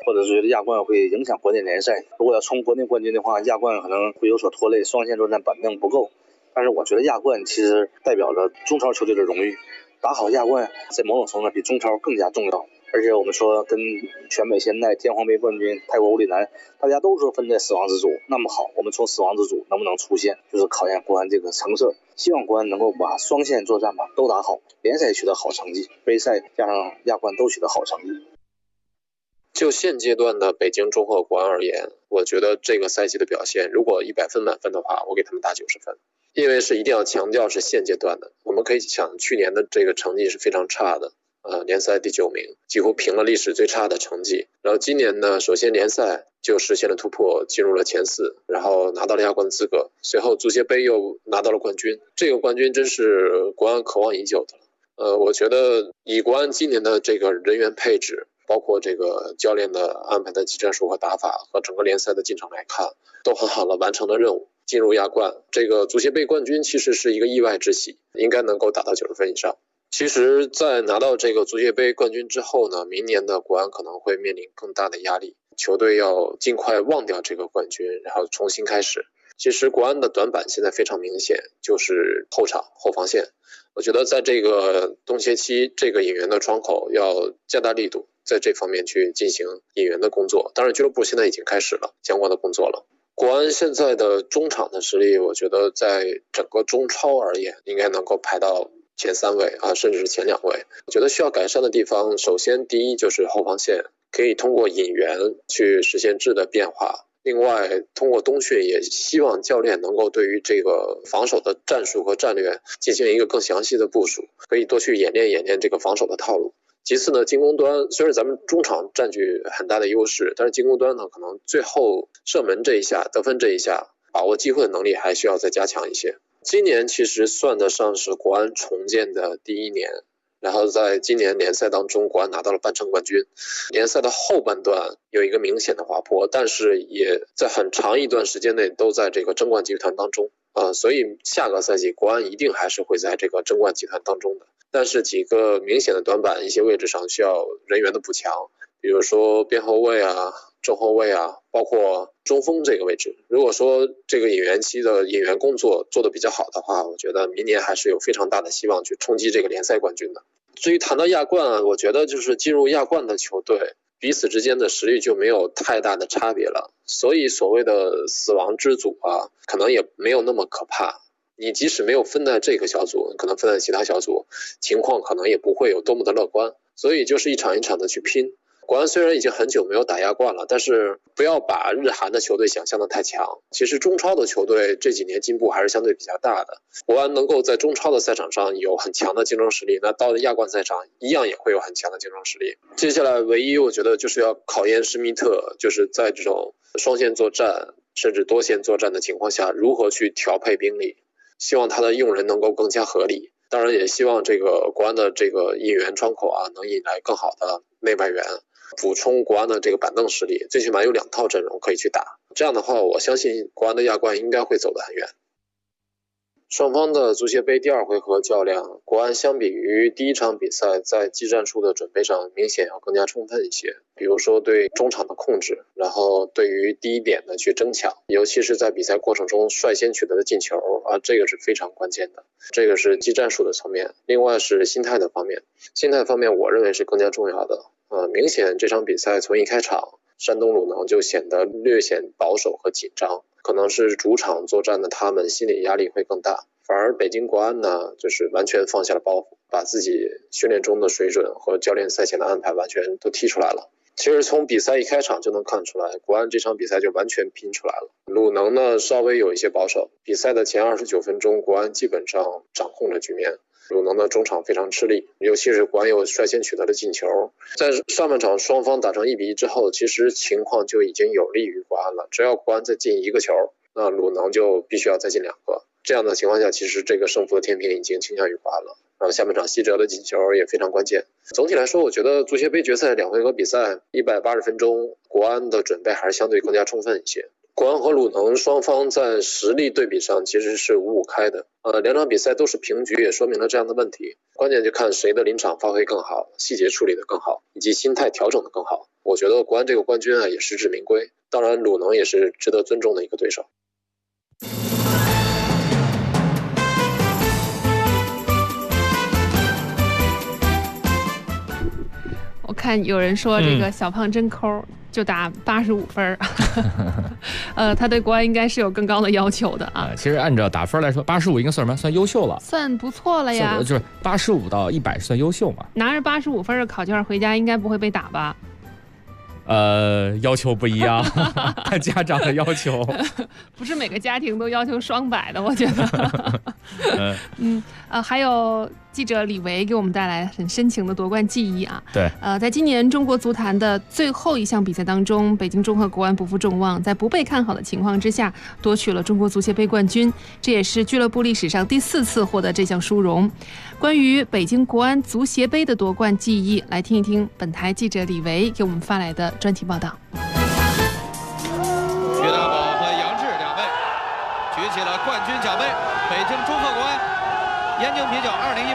或者是觉得亚冠会影响国内联赛。如果要冲国内冠军的话，亚冠可能会有所拖累，双线作战板凳不够。但是我觉得亚冠其实代表着中超球队的荣誉，打好亚冠在某种程度上比中超更加重要。而且我们说跟全美现代、天皇杯冠军泰国武里南，大家都说分在死亡之组。那么好，我们从死亡之组能不能出现，就是考验国安这个成色。希望国安能够把双线作战吧都打好，联赛取得好成绩，杯赛加上亚冠都取得好成绩。 就现阶段的北京中赫国安而言，我觉得这个赛季的表现，如果100分满分的话，我给他们打90分。因为是一定要强调是现阶段的，我们可以想去年的这个成绩是非常差的。联赛第9名，几乎平了历史最差的成绩。然后今年呢，首先联赛就实现了突破，进入了前4，然后拿到了亚冠资格，随后足协杯又拿到了冠军。这个冠军真是国安渴望已久的。我觉得以国安今年的这个人员配置，包括这个教练的安排的技战术和打法和整个联赛的进程来看，都很好的完成了任务，进入亚冠。这个足协杯冠军其实是一个意外之喜，应该能够打到90分以上。其实在拿到这个足协杯冠军之后呢，明年的国安可能会面临更大的压力，球队要尽快忘掉这个冠军，然后重新开始。其实国安的短板现在非常明显，就是后场后防线。我觉得在这个冬歇期，这个引援的窗口要加大力度，在这方面去进行引援的工作。当然俱乐部现在已经开始了相关的工作了。国安现在的中场的实力，我觉得在整个中超而言应该能够排到前3位啊，甚至是前2位。我觉得需要改善的地方，首先第一就是后防线，可以通过引援去实现质的变化。另外通过冬训，也希望教练能够对于这个防守的战术和战略进行一个更详细的部署，可以多去演练这个防守的套路。其次呢，进攻端虽然咱们中场占据很大的优势，但是进攻端呢，可能最后射门这一下、得分这一下，把握机会的能力还需要再加强一些。今年其实算得上是国安重建的第1年，然后在今年联赛当中，国安拿到了半程冠军。联赛的后半段有一个明显的滑坡，但是也在很长一段时间内都在这个争冠集团当中所以下个赛季国安一定还是会在这个争冠集团当中的。但是几个明显的短板，一些位置上需要人员的补强，比如说边后卫啊、中后卫啊，包括中锋这个位置。如果说这个引援期的引援工作做得比较好的话，我觉得明年还是有非常大的希望去冲击这个联赛冠军的。至于谈到亚冠，我觉得就是进入亚冠的球队彼此之间的实力就没有太大的差别了，所以所谓的死亡之组啊，可能也没有那么可怕。你即使没有分在这个小组，可能分在其他小组，情况可能也不会有多么的乐观。所以就是一场一场的去拼。国安虽然已经很久没有打亚冠了，但是不要把日韩的球队想象的太强。其实中超的球队这几年进步还是相对比较大的。国安能够在中超的赛场上有很强的竞争实力，那到了亚冠赛场一样也会有很强的竞争实力。接下来唯一我觉得就是要考验施密特，就是在这种双线作战甚至多线作战的情况下，如何去调配兵力，希望他的用人能够更加合理。当然也希望这个国安的这个引援窗口啊，能引来更好的内外援，补充国安的这个板凳实力，最起码有2套阵容可以去打。这样的话，我相信国安的亚冠应该会走得很远。双方的足协杯第2回合较量，国安相比于第1场比赛在技战术的准备上明显要更加充分一些，比如说对中场的控制，然后对于第一点的去争抢，尤其是在比赛过程中率先取得的进球啊，这个是非常关键的。这个是技战术的层面。另外是心态的方面，心态方面我认为是更加重要的。明显这场比赛从一开场，山东鲁能就显得略显保守和紧张，可能是主场作战的他们心理压力会更大，反而北京国安呢，就是完全放下了包袱，把自己训练中的水准和教练赛前的安排完全都踢出来了。其实从比赛一开场就能看出来，国安这场比赛就完全拼出来了。鲁能呢稍微有一些保守，比赛的前29分钟，国安基本上掌控了局面。鲁能的中场非常吃力，尤其是国安又率先取得了进球。在上半场双方打成1-1之后，其实情况就已经有利于国安了。只要国安再进1个球，那鲁能就必须要再进2个。这样的情况下，其实这个胜负的天平已经倾向于国安了。然后下半场西哲的进球也非常关键。总体来说，我觉得足协杯决赛2回合比赛180分钟，国安的准备还是相对更加充分一些。 国安和鲁能双方在实力对比上其实是5-5开的，两场比赛都是平局，也说明了这样的问题。关键就看谁的临场发挥更好，细节处理的更好，以及心态调整的更好。我觉得国安这个冠军也实至名归，当然鲁能也是值得尊重的一个对手。 我看有人说这个小胖真抠，就打85分他对国安应该是有更高的要求的啊。 其实按照打分来说，85应该算什么？算优秀了， 算不错了呀。 就是85到100算优秀嘛。 拿着85分的考卷回家，应该不会被打吧？ 要求不一样，看家长的要求。 不是每个家庭都要求双100的，我觉得。还有记者李维给我们带来很深情的夺冠记忆啊。 对。 在今年中国足坛的最后一项比赛当中，北京中赫国安不负众望，在不被看好的情况之下，夺取了中国足协杯冠军，这也是俱乐部历史上第4次获得这项殊荣。关于北京国安足协杯的夺冠记忆，来听一听本台记者李维给我们发来的专题报道。 徐大宝和杨志2位举起了冠军奖杯，北京中赫国安燕京啤酒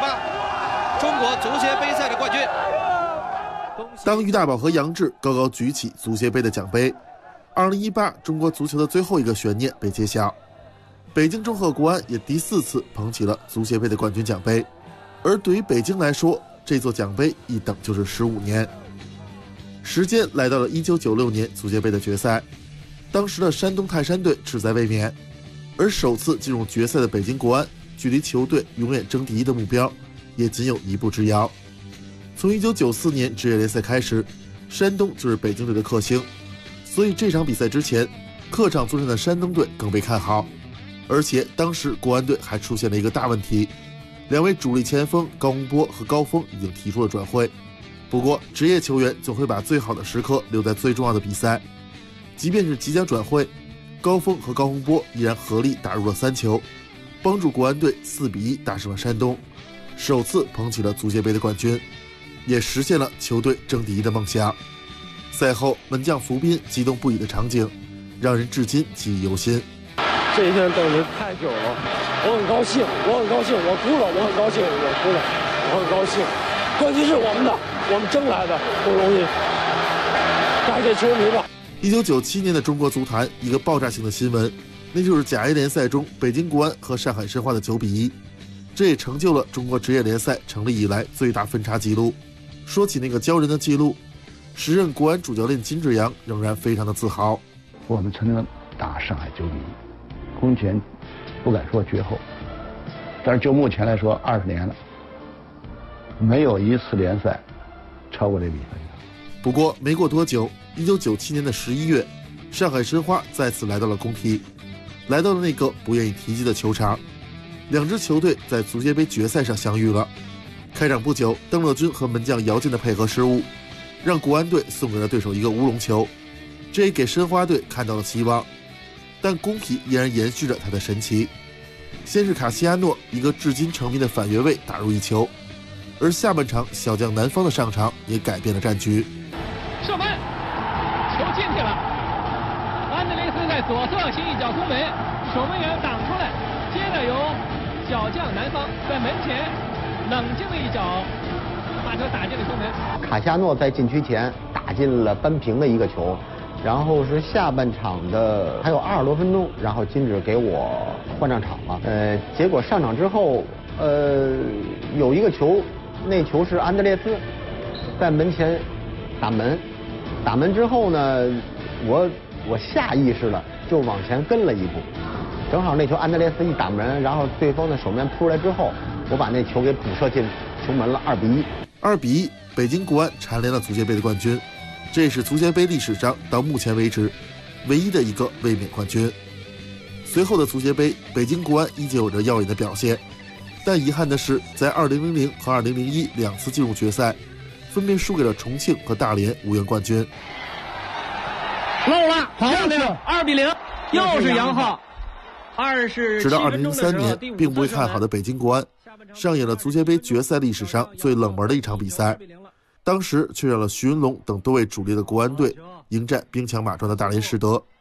2018中国足协杯赛的冠军。 当于大宝和杨志高高举起足协杯的奖杯，2018中国足球的最后一个悬念被揭晓，北京中赫国安也第4次捧起了足协杯的冠军奖杯。而对于北京来说，这座奖杯一等就是15年。时间来到了1996年足协杯的决赛，当时的山东泰山队志在卫冕，而首次进入决赛的北京国安，距离球队永远争第1的目标也仅有1步之遥。从1994年职业联赛开始，山东就是北京队的克星，所以这场比赛之前，客场作战的山东队更被看好。而且当时国安队还出现了一个大问题，2位主力前锋高洪波和高峰已经提出了转会。不过职业球员总会把最好的时刻留在最重要的比赛，即便是即将转会，高峰和高洪波依然合力打入了3球，帮助国安队4-1大胜了山东，首次捧起了足协杯的冠军，也实现了球队争第1的梦想。赛后门将福斌激动不已的场景让人至今记忆犹新。 这一天等的太久了，我很高兴，我哭了，我很高兴，我哭了，我很高兴。冠军是我们的，我们争来的，不容易，该给球迷吧。 1997年的中国足坛一个爆炸性的新闻，那就是甲 A 联赛中北京国安和上海申花的9-1，这也成就了中国职业联赛成立以来最大分差纪录。说起那个骄人的记录，时任国安主教练金志扬仍然非常的自豪。 我们曾经打上海9-1，空前不敢说绝后，但是就目前来说20年了，没有一次联赛超过这比分。 不过没过多久，1997年的11月，上海申花再次来到了工体，来到了那个不愿意提及的球场。2支球队在足协杯决赛上相遇了。开场不久，邓乐军和门将姚健的配合失误，让国安队送给了对手一个乌龙球，这也给申花队看到了希望。但工体依然延续着他的神奇，先是卡西亚诺一个至今成谜的反越位打入1球，而下半场小将南方的上场也改变了战局。 射门，球进去了，安德烈斯在左侧行一脚攻门，守门员挡出来，接着由小将南方在门前冷静的一脚把球打进了球门。 卡西亚诺在禁区前打进了扳平的一个球，然后是下半场的还有20多分钟，然后金指给我换上场了。结果上场之后，有一个球，那球是安德烈斯在门前打门之后呢，我下意识了就往前跟了一步，正好那球安德烈斯一打门，然后对方的守门员扑出来之后，我把那球给补射进球门了，2-1。 2-1，北京国安蝉联了足协杯的冠军，这也是足协杯历史上到目前为止唯一的一个卫冕冠军。随后的足协杯，北京国安依旧有着耀眼的表现，但遗憾的是，在2000和2001 2次进入决赛，分别输给了重庆和大连，无缘冠军。 漏了，漂亮，2-0，又是杨浩。 直到2003年，并不被看好的北京国安上演了足协杯决赛历史上最冷门的一场比赛，当时却让了徐云龙等多位主力的国安队迎战兵强马壮的大连实德。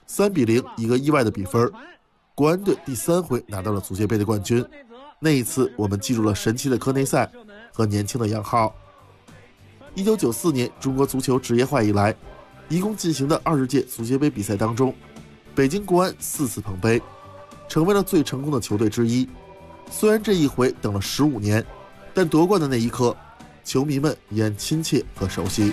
3-0，一个意外的比分，国安队第3回拿到了足协杯的冠军。那一次，我们记住了神奇的科内赛和年轻的杨昊。1994年中国足球职业化以来，一共进行的20届足协杯比赛当中，北京国安4次捧杯，成为了最成功的球队之一。虽然这一回等了15年，但夺冠的那一刻，球迷们依然亲切和熟悉。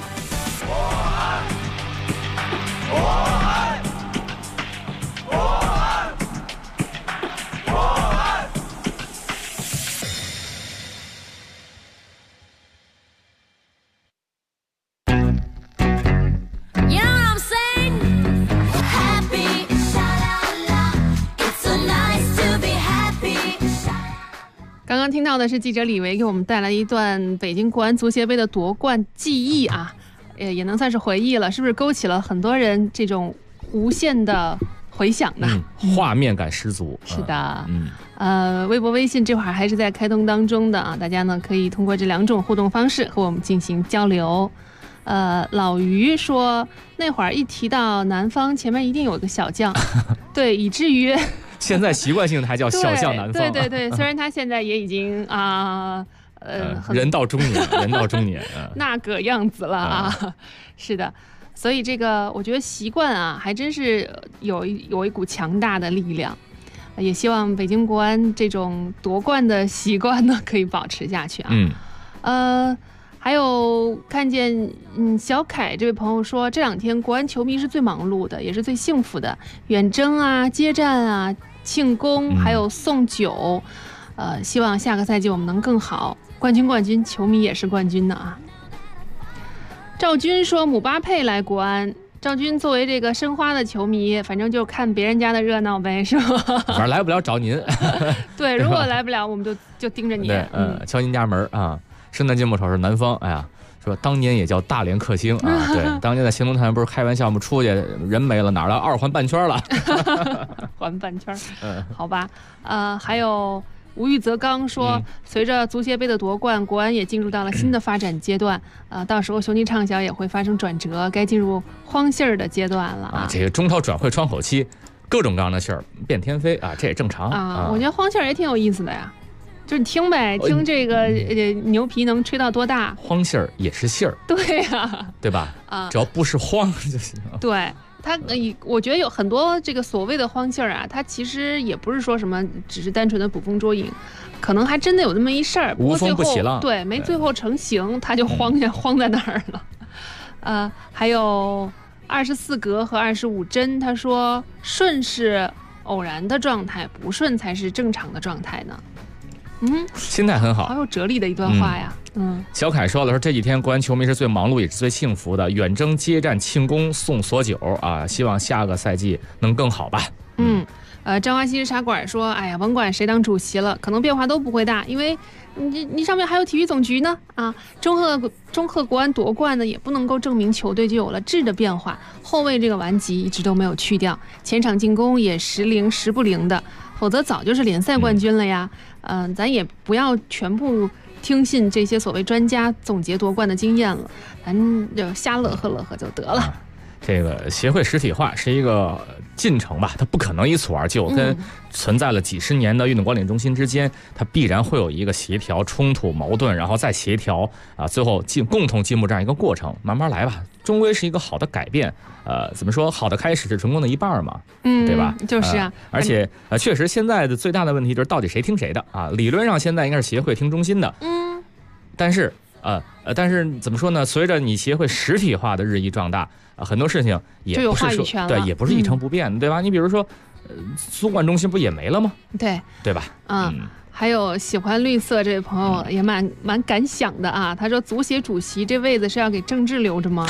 刚刚听到的是记者李维给我们带来一段北京国安足协杯的夺冠记忆啊，也能算是回忆了，是不是勾起了很多人这种无限的回响呢？ 画面感十足。 是的，微博、微信这会儿还是在开通当中的啊，大家呢可以通过这2种互动方式和我们进行交流。老于说那会儿一提到南方，前面一定有个小将，对，以至于。 现在习惯性的还叫小将南方， 对，虽然他现在也已经人到中年， 那个样子了啊，是的，所以这个我觉得习惯啊，还真是有一股强大的力量，也希望北京国安这种夺冠的习惯呢可以保持下去啊。还有看见小凯这位朋友说，这2天国安球迷是最忙碌的，也是最幸福的，远征啊、接战啊、庆功，还有送酒，希望下个赛季我们能更好，冠军，球迷也是冠军的啊。赵军说姆巴佩来国安，赵军作为这个申花的球迷，反正就看别人家的热闹呗，是吧？ 反正来不了找您。 对，如果来不了，我们就盯着你。 敲您家门啊。圣诞节目瞅是南方，哎呀，说当年也叫大连克星啊，对，当年在行动坛不是开玩笑吗？出去人没了，哪儿了？2环半圈了， 环半圈，好吧，还有无欲则刚说，随着足协杯的夺冠，国安也进入到了新的发展阶段，到时候雄鸡畅销也会发生转折，该进入荒信儿的阶段了啊。 这个中超转会窗口期，各种各样的信儿遍天飞啊，这也正常啊。 我觉得荒信儿也挺有意思的呀。就是你听呗，听这个牛皮能吹到多大？ 荒信儿也是信儿， 对呀， 对吧？只要不是荒就行。 对他，我觉得有很多这个所谓的荒信儿啊，他其实也不是说什么，只是单纯的捕风捉影，可能还真的有那么一事儿， 无风不起浪。 对，没最后成型，他就荒在那儿了。还有24格和25针，他说顺是偶然的状态，不顺才是正常的状态呢。 心态很好， 好有哲理的一段话呀。 小凯说了，说这几天国安球迷是最忙碌也是最幸福的，远征接战庆功送锁酒啊，希望下个赛季能更好吧。 张华西日茶馆说，哎呀，甭管谁当主席了，可能变化都不会大，因为你上面还有体育总局呢啊。中赫国安夺冠呢，也不能够证明球队就有了质的变化，后卫这个顽疾一直都没有去掉，前场进攻也时灵时不灵的，否则早就是联赛冠军了呀。咱也不要全部听信这些所谓专家总结夺冠的经验了，咱就瞎乐呵就得了。 这个协会实体化是一个进程吧，它不可能一蹴而就，跟存在了几十年的运动管理中心之间，它必然会有一个协调冲突矛盾，然后再协调啊，最后共同进步这样一个过程，慢慢来吧，终归是一个好的改变。怎么说，好的开始是成功的一半嘛，对吧？ 就是啊， 而且确实现在的最大的问题就是到底谁听谁的啊？理论上现在应该是协会听中心的，但是怎么说呢？随着你协会实体化的日益壮大，很多事情也不是说对，也不是一成不变的，对吧？你比如说，租管中心不也没了吗？对吧？ 还有喜欢绿色这位朋友也蛮敢想的啊，他说足协主席这位子是要给郑智留着吗？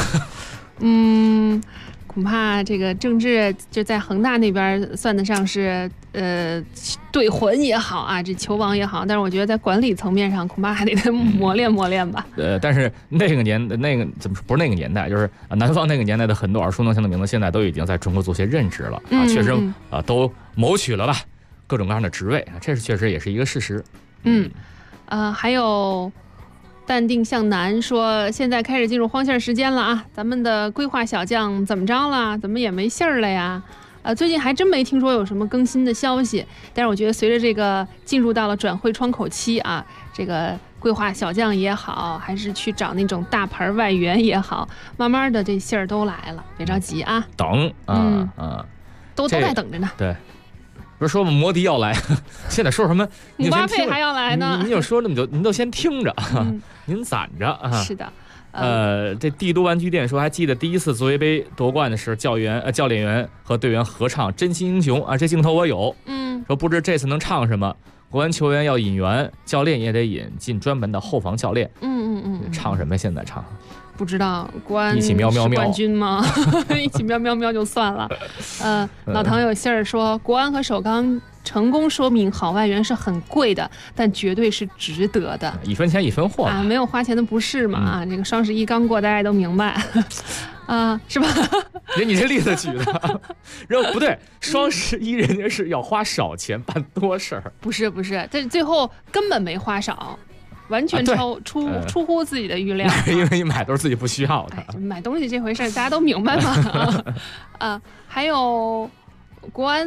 恐怕这个郑智就在恒大那边算得上是队魂也好啊，这球王也好，但是我觉得在管理层面上恐怕还得磨练吧。 但是那个怎么说，不是那个年代，就是南方那个年代的很多耳熟能详的名字，现在都已经在中国足协任职了啊，确实都谋取了吧各种各样的职位，这是确实也是一个事实。 还有淡定向南说，现在开始进入荒信儿时间了啊，咱们的规划小将怎么着了？怎么也没信儿了呀？ 最近还真没听说有什么更新的消息，但是我觉得随着这个进入到了转会窗口期啊，这个规划小将也好，还是去找那种大牌外援也好，慢慢的这信儿都来了，别着急啊， 等都在等着呢。 对，不是说摩迪要来，现在说什么？ 姆巴佩还要来呢。 您就说您都先听着，您攒着啊。 是的。 这帝都玩具店说，还记得第一次足协杯夺冠的时候，教练员和队员合唱《真心英雄》啊，这镜头我有。说不知这次能唱什么，国安球员要引援，教练也得引进专门的后防教练。唱什么？现在唱？ 不知道，国安一起喵喵喵冠军吗？一起喵喵喵就算了。老唐有信儿说，国安和首钢成功说明好外援是很贵的，但绝对是值得的。 一分钱一分货啊，没有花钱的不是嘛？这个双11刚过，大家都明白。是吧？ 你这例子举的，然后不对，双11人家是要花少钱办多事儿。 不是，但最后根本没花少。完全出乎自己的预料， 因为你买都是自己不需要的。 买东西这回事大家都明白嘛。还有国安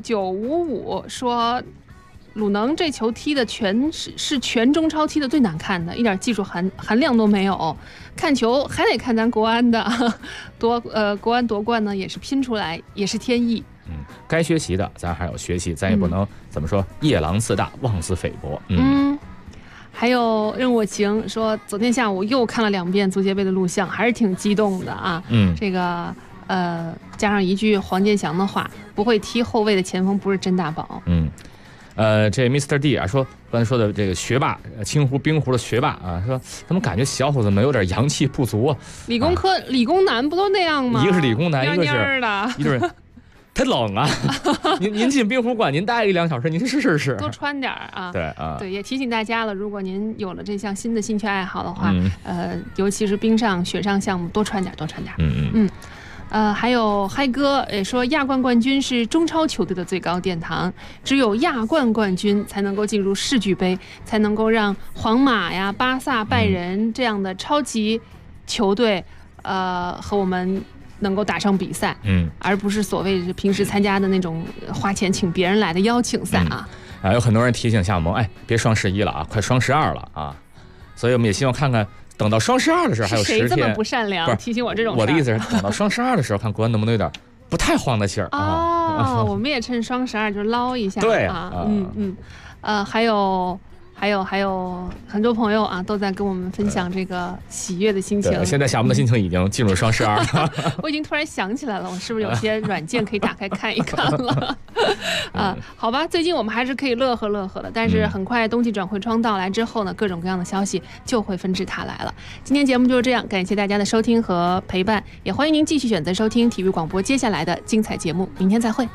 4955说，鲁能这球踢的是全中超踢的最难看的，一点技术含量都没有。看球还得看咱国安的，国安夺冠呢也是拼出来，也是天意。 该学习的咱还有学习，咱也不能怎么说夜郎自大，妄自菲薄。 还有任我情说，昨天下午又看了2遍足协杯的录像，还是挺激动的啊。这个加上一句黄健翔的话，不会踢后卫的前锋不是真大宝。 这 Mr. D 啊说，刚才说的这个学霸，青湖冰湖的学霸啊，说怎么感觉小伙子们有点阳气不足啊？ 理工男不都那样吗？ 一个是理工男， 蔫一个是太冷啊！您进冰湖馆，您待1-2小时，您试， 多穿点啊。 对， 也提醒大家了，如果您有了这项新的兴趣爱好的话，尤其是冰上、雪上项目，多穿点。还有嗨哥也说，亚冠冠军是中超球队的最高殿堂，只有亚冠冠军才能够进入世俱杯，才能够让皇马呀、巴萨、拜仁这样的超级球队，和我们能够打上比赛，而不是所谓平时参加的那种花钱请别人来的邀请赛啊。 有很多人提醒夏萌，别双11了啊，快双12了啊，所以我们也希望看看。等到双12的时候还有10天， 谁这么不善良？提醒我这种事。 我的意思是，等到双12的时候，看国安能不能有点不太慌的气儿啊。我们也趁双12就捞一下。 对啊，还有很多朋友啊，都在跟我们分享这个喜悦的心情。 现在夏萌的心情已经进入双12了。 我已经突然想起来了，我是不是有些软件可以打开看一看了？好吧，最近我们还是可以乐呵的，但是很快冬季转会窗到来之后呢，各种各样的消息就会纷至沓来了。今天节目就是这样，感谢大家的收听和陪伴，也欢迎您继续选择收听体育广播接下来的精彩节目，明天再会。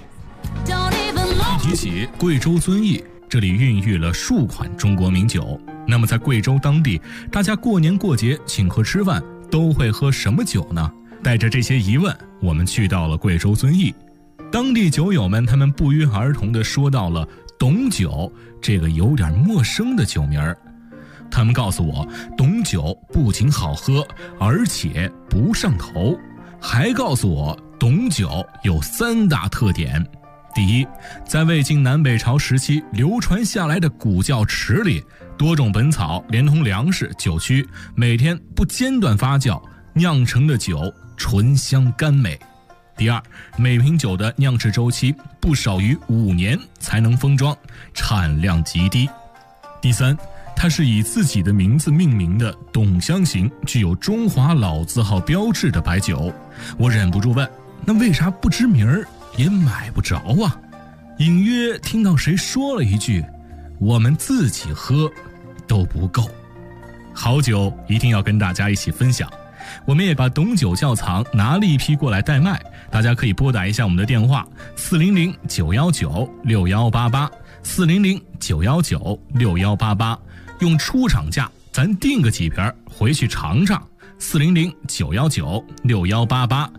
提起贵州遵义，这里孕育了数款中国名酒。那么在贵州当地，大家过年过节请客吃饭都会喝什么酒呢？带着这些疑问，我们去到了贵州遵义。当地酒友们他们不约而同地说到了董酒这个有点陌生的酒名儿。他们告诉我，董酒不仅好喝，而且不上头，还告诉我董酒有3大特点。第一，在魏晋南北朝时期流传下来的古窖池里，多种本草连同粮食、酒曲，每天不间断发酵酿成的酒醇香甘美。第二，每瓶酒的酿制周期不少于5年才能封装，产量极低。第三，它是以自己的名字命名的董香型，具有中华老字号标志的白酒。我忍不住问，那为啥不知名儿也买不着啊？隐约听到谁说了一句，我们自己喝都不够。好酒一定要跟大家一起分享，我们也把董酒窖藏拿了一批过来代卖，大家可以拨打一下我们的电话400-919-6188 400-919-6188，用出厂价咱订个几瓶回去尝尝。400-919-6188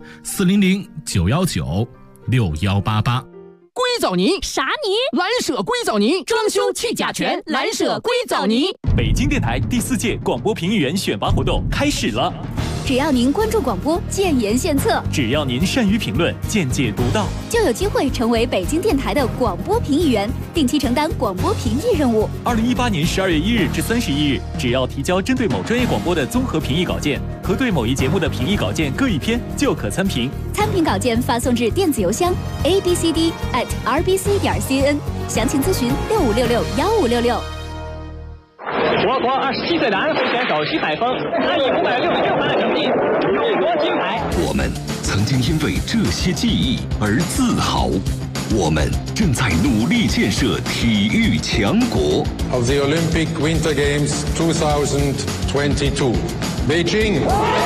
400-919-6188。 硅藻泥啥泥？ 蓝舍硅藻泥，装修去甲醛，蓝舍硅藻泥。 北京电台第4届广播评议员选拔活动开始了。 只要您关注广播，建言献策； 只要您善于评论，见解独到， 就有机会成为北京电台的广播评议员，定期承担广播评议任务。 2018年12月1日至31日，只要提交针对某专业广播的综合评议稿件和对某一节目的评议稿件各一篇，就可参评。 参评稿件发送至电子邮箱 abcd@rbc.cn， 详情咨询65661566。 我国27岁男会选手徐海峰，他以566分的成绩勇夺金牌。 我们曾经因为这些记忆而自豪，我们正在努力建设体育强国。 Of the Olympic Winter Games 2022, Beijing。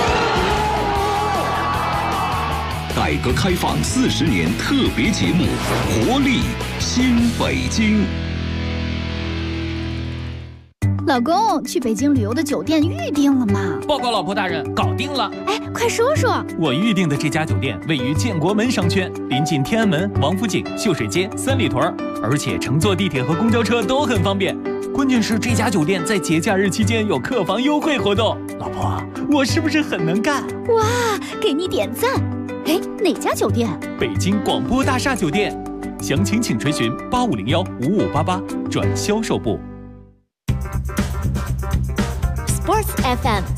改革开放40年特别节目《活力新北京》。 老公，去北京旅游的酒店预定了吗？ 报告老婆大人，搞定了。 哎，快说说。 我预定的这家酒店位于建国门商圈，临近天安门、王府井、秀水街、三里屯，而且乘坐地铁和公交车都很方便。关键是这家酒店在节假日期间有客房优惠活动。老婆，我是不是很能干？ 哇，给你点赞。哎，哪家酒店？ 北京广播大厦酒店，详情请垂询85015588转销售部。 Sports FM